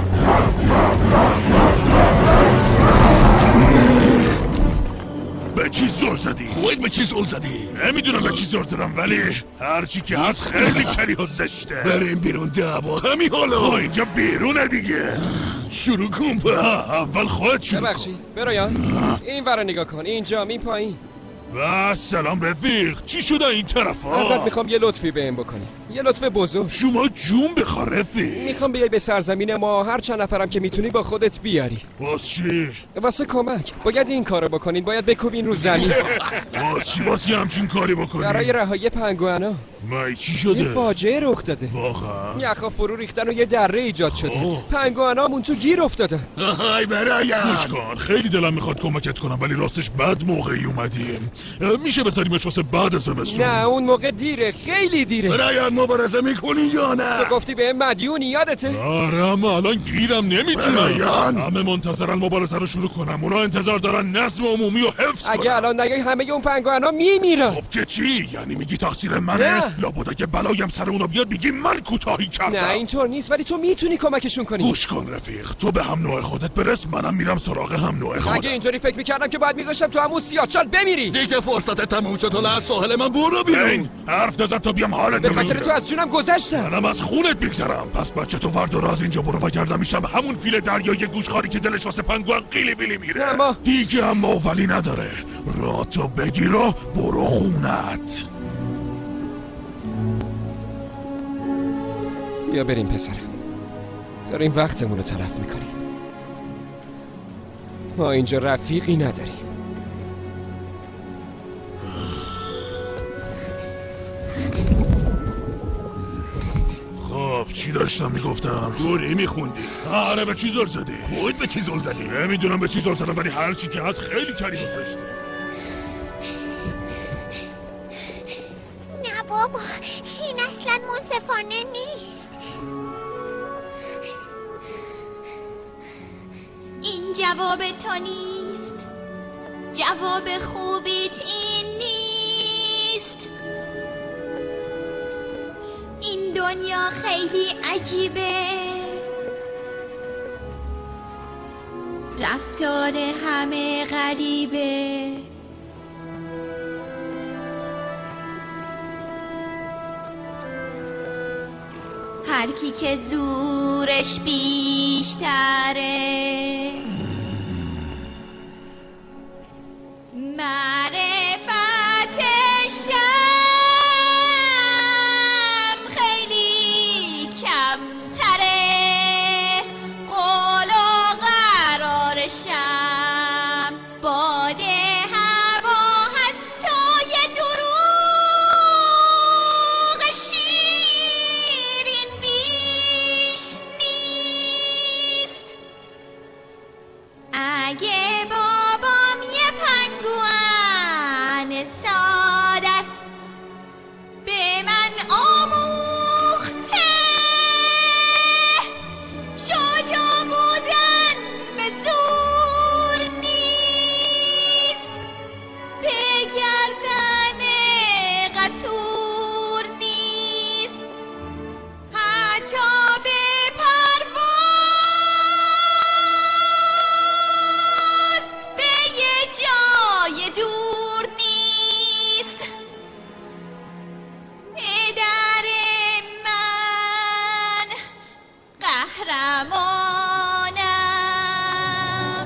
Speaker 18: به چی زل زدی؟
Speaker 1: خودت به چی زل زدی؟
Speaker 18: نمیدونم به چی زل زدم ولی هرچی که هست خیلی کری و زشته.
Speaker 1: بریم بیرون دعوا همین حالا.
Speaker 18: اینجا بیرونه دیگه.
Speaker 1: شروع کن پا.
Speaker 18: اول خودت شروع کن.
Speaker 10: ببخشید برایان این ور نگاه کن، اینجا این پایین.
Speaker 18: و سلام رفیق، چی شده این طرفا؟
Speaker 10: ازت میخوام یه لطفی بهم بکنی، یه لطف بزرگ.
Speaker 18: شما جون بخواه رفیق.
Speaker 10: میخوام بیای به سرزمین ما، هر چند نفرم که میتونی با خودت بیاری.
Speaker 18: واسه چی؟
Speaker 10: واسه کمک. باید این کارو بکنین، باید بکوبین رو زمین.
Speaker 18: واسه همچین کاری بکنی؟
Speaker 10: برای رهایی پنگوانا.
Speaker 18: مای چی شده؟
Speaker 10: یه فاجعه رخ داده.
Speaker 18: واقعا؟
Speaker 10: یخا فرو ریختن و یه دره ایجاد شده. پنگوانامون تو گیر افتادن.
Speaker 1: های برایم.
Speaker 18: گوش کن، خیلی دلم میخواد کمکت کنم ولی راستش بد موقعی اومدیم. میشه بذاریمش واسه بعد از زمستون؟
Speaker 10: نه اون موقع دیره، خیلی دیره.
Speaker 1: برایم مبارزه میکنی یا نه؟
Speaker 10: تو گفتی به مدیونی، یادته؟
Speaker 18: آره اما الان گیرم نمیتونم. همه منتظرن مبارزه رو شروع کنم. اونا انتظار دارن نظم عمومی رو حفظ کنم.
Speaker 10: اگه الان نگای همه اون پنگوانا میمیرن.
Speaker 18: خب که چی؟ یعنی میگی تقصیر منه؟ لابد اگه بلایم سر اونا بیاد میگی من کوتاهی کردم.
Speaker 10: نه اینطور نیست، ولی تو میتونی کمکشون کنی.
Speaker 18: گوش کن رفیق، تو به هم نوع خودت برس، منم میرم سراغ هم نوع خودم.
Speaker 10: اگه اینطوری فکر میکردم که باید میذاشتم تو همون سیاهچال بمیری.
Speaker 1: دیگه فرصت تموم شد، حالا از ساحل من برو بیرون.
Speaker 18: حرف نزن تا بیام حالت
Speaker 10: به خاطر تو از جونم گذشتم.
Speaker 18: منم از خونت میگذرم. پس بچه تو وردار از اینجا برو وگرنه میشم همون فیل دریایی گوشخاری که دلش واسه پنگوان قیلی بیلی میره.
Speaker 10: اما
Speaker 18: دیگه اما ولی نداره. راتو بگیر و برو خونت.
Speaker 10: بیا بریم پسرم، داریم وقتمون رو تلف میکنیم. ما اینجا رفیقی نداریم.
Speaker 18: خب چی داشتم میگفتم؟
Speaker 1: دوری میخوندی.
Speaker 18: آره به چی زل زدی؟
Speaker 1: خودت به چی زل زدی؟
Speaker 18: نمیدونم به چی زل زدم ولی هر چی که هست خیلی کری و زشته.
Speaker 6: نه بابا، این اصلا منصفانه نیست. این جواب تو نیست، جواب خوبیت این نیست. این دنیا خیلی عجیبه، رفتار همه غریبه. هر کی که زورش بیشتره، معرفتشم خیلی کمتره، قول و قرارشم باده هوا هست و یه دروغ شیرین بیش نیست. اگه بابام یه پنگوان ساده است به من آموخته، شجاع بودن به زور نیست، به گردن قطور نیست، حتی به پرواز به یه جای دور نیست. پدر من قهرمانم.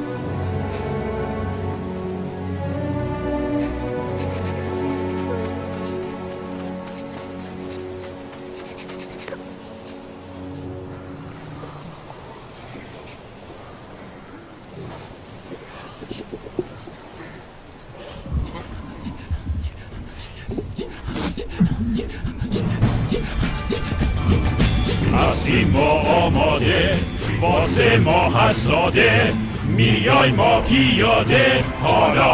Speaker 17: هستیم ما آماده، واسه ما حساده، میای ما پیاده، حالا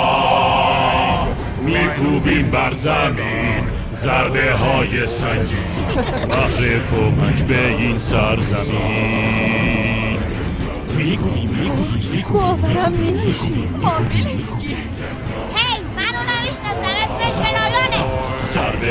Speaker 17: میکوبیم بر زمین ضربه های سنگین، بهر کمک به این سرزمین. میگوییم
Speaker 13: باورم نمیشه. قابل دیگه.
Speaker 6: هی منو نمیشناسم، اسمش برایانه.
Speaker 17: ضربه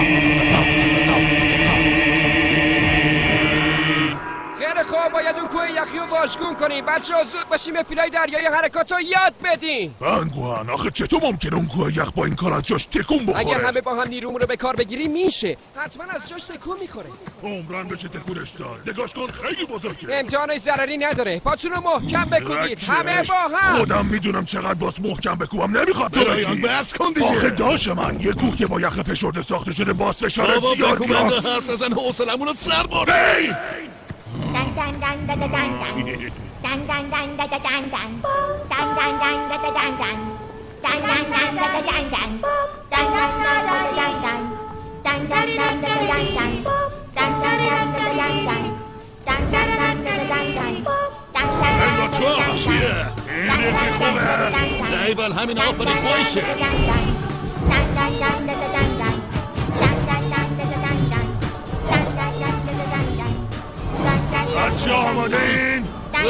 Speaker 17: سنگین.
Speaker 10: خیلی خوب، باید اون کوه یخی رو باشگون کنیم. بچه‌ها زود باشیم به پیلای دریایی حرکات رو یاد بدیم.
Speaker 18: پنگوئن آخه چطور ممکنه اون کوه یخ با این کار از جاش تکون بخوره؟
Speaker 10: اگه همه با هم نیرومون رو به کار بگیریم میشه. حتما از جاش تکون میخوره.
Speaker 18: عمرن بشه تکونش داد. نگاش کن خیلی بزرگه.
Speaker 10: امتحانش ضرری نداره. پاتون رو محکم بکوبید. همه با هم.
Speaker 18: خودم میدونم چقدر باس محکم بکوبم. نمیخواد تو بگی.
Speaker 20: بس کن دیگه.
Speaker 18: آخه داش من یه کوه که با یخ فشرده ساخته شده باس فشار زیاد
Speaker 20: میاد. حرف نزن حوصلمون رو سر بره. ایول همین آفرین خوشه.
Speaker 18: بچه آماده این؟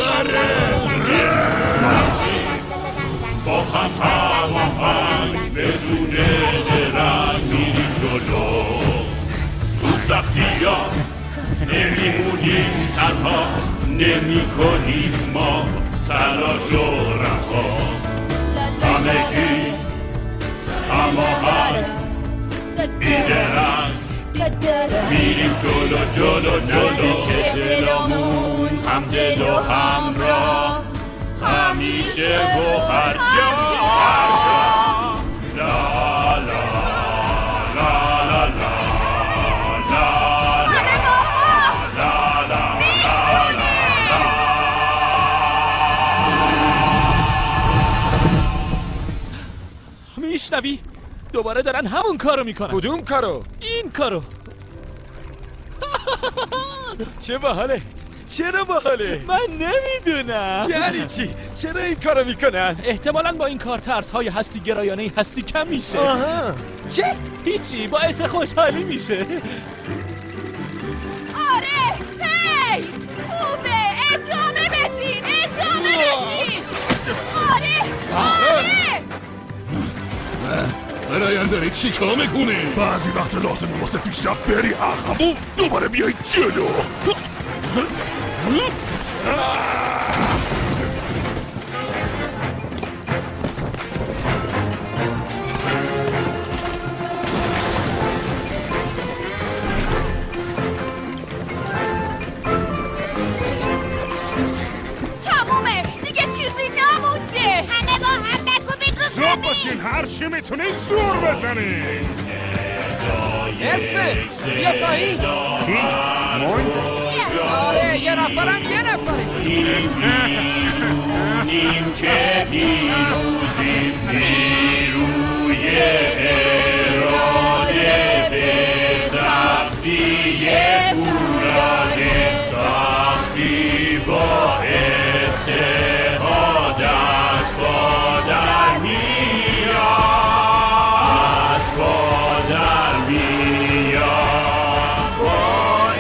Speaker 16: با هم هماهنگ بدون درنگ میریم جلو. تو سختی ها نمیمونیم تنها، نمی کنیم ما تلاش و رها. همگی هماهنگ بیدرنگ میریم جلو جلو جلو که دلمون هم دل و همراه همیشه و هر جا هر جا. لا لا لا لا لا
Speaker 14: میشنوی؟ دوباره دارن همون کارو میکنن.
Speaker 19: کدوم کارو؟
Speaker 14: این کارو.
Speaker 19: چه باحاله؟ چرا باحاله؟
Speaker 14: من نمیدونم.
Speaker 19: یعنی چی؟ چرا این کارو میکنن؟
Speaker 14: احتمالاً با این کار ترس‌های هستی گرایانه هستی کم میشه.
Speaker 19: آها. چه؟
Speaker 14: هیچی، باعث خوشحالی میشه.
Speaker 3: آره، هی خوبه، ادامه بدین، ادامه بدین. آره.
Speaker 18: برایان داری چی کار میکنی؟ بعضی وقت لازمه واسه پیشرفت بری عقب و دوباره بیایی جلو.
Speaker 3: تمومه، دیگه چیزی نمونده. همه با هم بکوبید رو
Speaker 18: زود باشین، هر چی میتونین زور بزنین.
Speaker 10: اسمه بیا پایین. آره یه نفرم یه نفره.
Speaker 16: نیم که پیروزیم نیروی اراده به سختی پولاده سختی با اتحاد از پا در میاد از پا در میاد با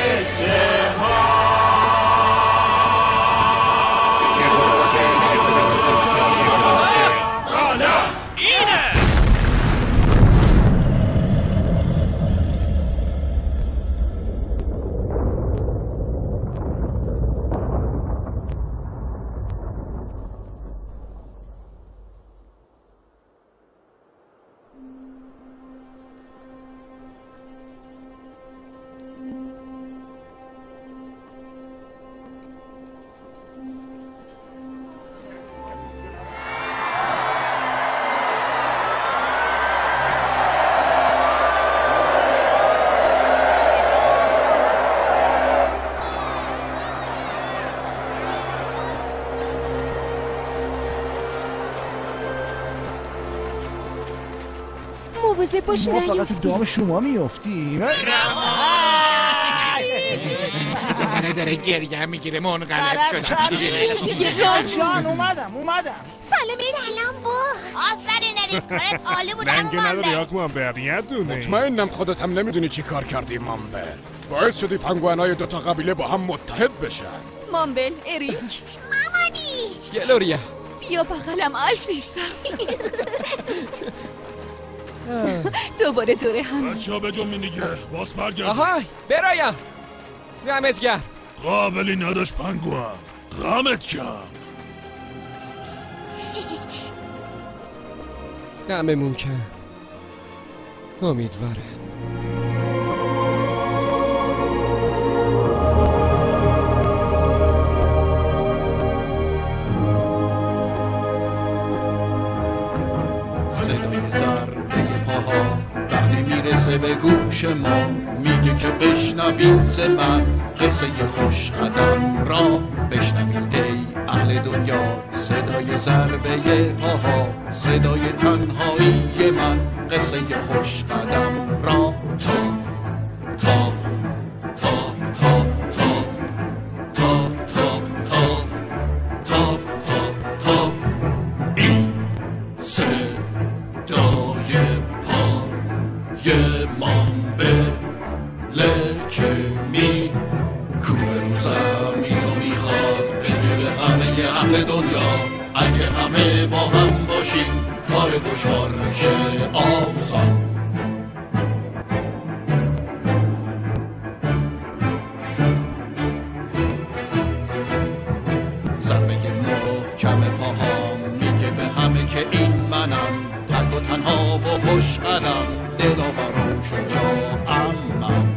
Speaker 8: مواظب باش
Speaker 11: ما فقط
Speaker 8: نیفتی.
Speaker 11: تو دام شما میافتیم.
Speaker 9: منه داره گریه هم میگیره منقلب شدم.
Speaker 11: جان اومدم
Speaker 5: سلام بو. آفرین اریک، کارت عالی بود.
Speaker 18: رنگی نداری آقمان بقیتونه.
Speaker 1: مطمئنم خودت هم نمیدونی چی کار کردی مامبل. باعث شدی پنگوئنای دوتا قبیله با هم متحد بشن.
Speaker 13: مامبل، اریک،
Speaker 5: مامانی
Speaker 10: گلوریا
Speaker 13: بیا بغلم عزیزم. دوباره دوره هم.
Speaker 18: بچه ها به جمعی دیگه باز برگرد.
Speaker 10: آهای برایان دمت گرم.
Speaker 18: قابلی نداشت پنگوان، غمت کرد.
Speaker 10: غممون کرد. امیدواره.
Speaker 20: صدای ضربه پاها وقتی میرسه به گوش ما، میگه که بشنوید ز من قصه خوش قدم را. بشنوید ای اهل دنیا صدای ضربه پاها، صدای تنهایی من قصه خوش قدم را. تا تا تا تا تا تا تا تا تا تا تا این صدای پای من به لکه می کوبه رو زمین و میخواد بگه به همه اهل دنیا اگه همه با هم باشیم کار دشوار میشه آسان. ضربه محکم پاها میگه به همه که این منم، تک و تنها و خوش قدم، دلاور و شجاعم من.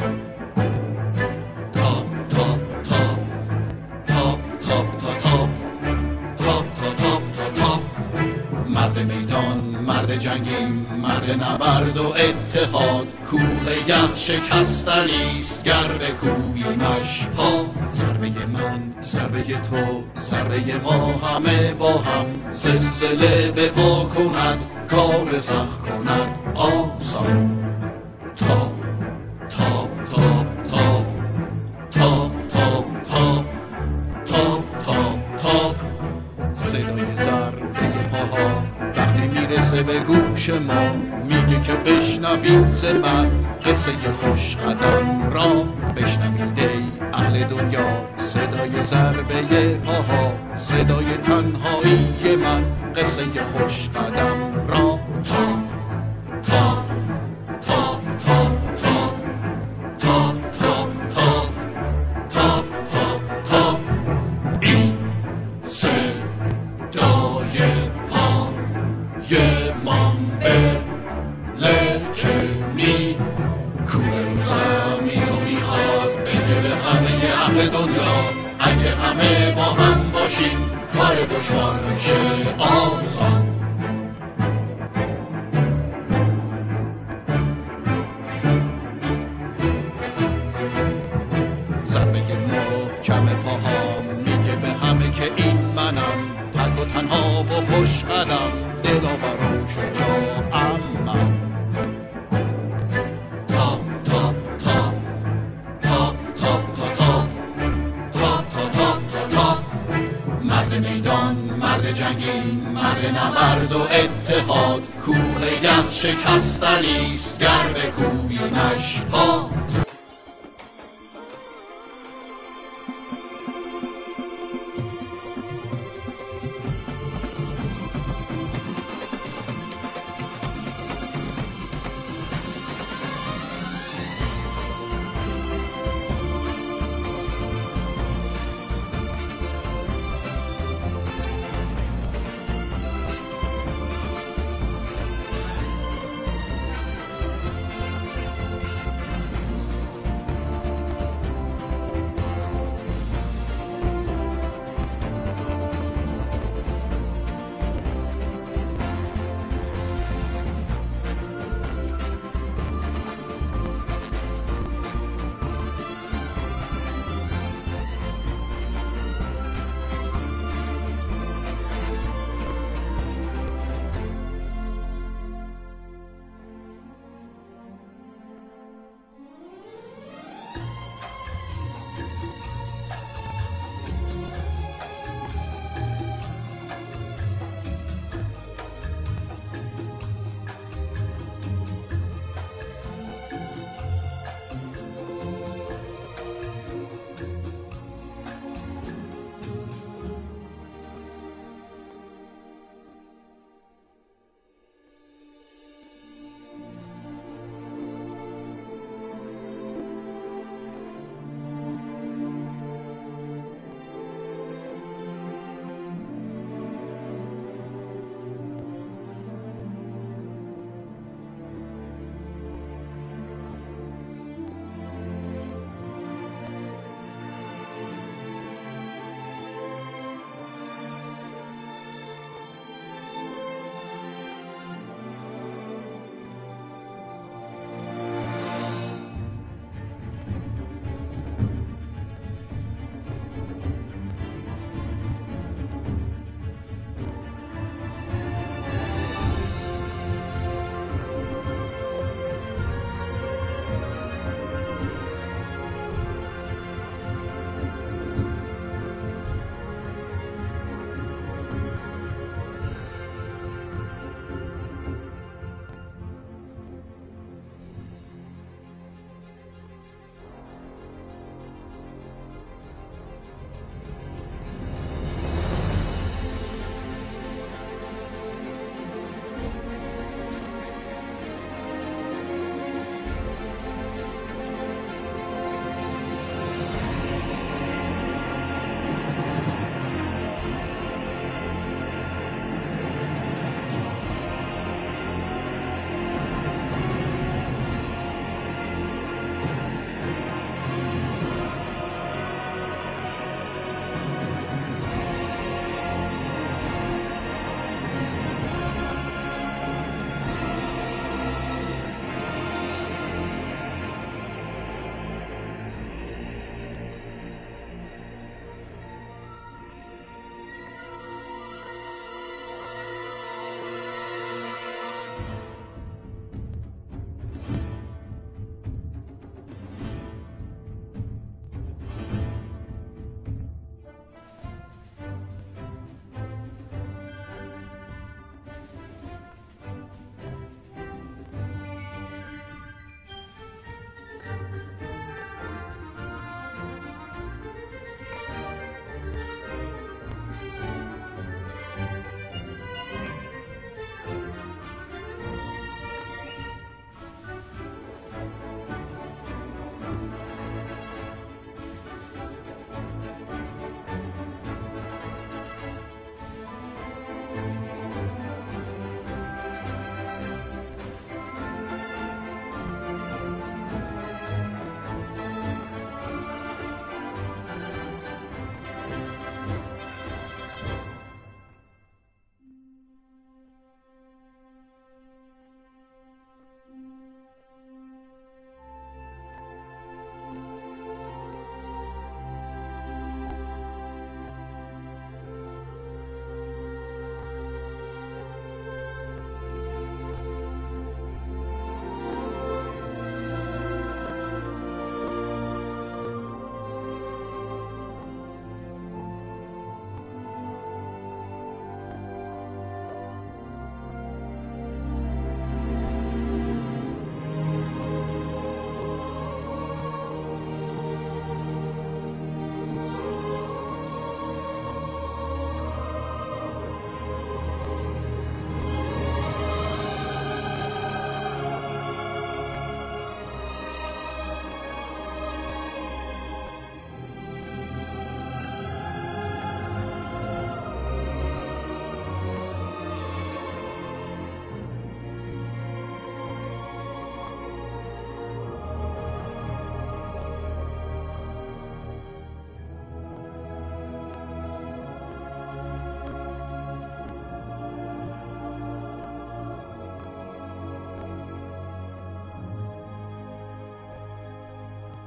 Speaker 20: تاپ تاپ تاپ تاپ تاپ تا تاپ تاپ تا تاپ تا تاپ. مرد میدان، مرد جنگیم، مرد نبرد و اتحاد، کوه یخ شکستنیست گر بکوبیمش پا. ضربه من، ضربه تو، ضربه ما همه با هم، زلزله به پا کند، کار سخت کند آسان. تاپ تاپ تاپ تاپ تاپ تاپ تاپ تاپ تاپ تاپ. صدای ضربه پاها وقتی میرسه به گوش ما، میگه که بشنوید ز من قصه خوش قدم را. بشنوید ای اهل دنیا صدای ضربه پاها، صدای تنهایی من قصه خوش قدم را. تا تا تا تا تا تا تا تا تا تا تا این صدای پای من به لکه می کوبه رو زمین و میخواد بگه به همه اهل دنیا اگه همه با هم باشیم کار دشوار میشه آسان. ضربه محکم پاها میگه به همه که این منم، تک و تنها و خوش قدم، دلاور و شجاعم من. تاپ تاپ تاپ تاپ تاپ تا تاپ تاپ تا تاپ تا تاپ. مرد میدان، مرد جنگیم، مرد نبرد و اتحاد، کوه یخ شکستنیست گر بکوبیمش پا.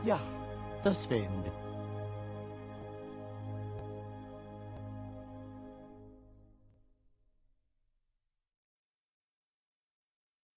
Speaker 21: Ja, das Wind.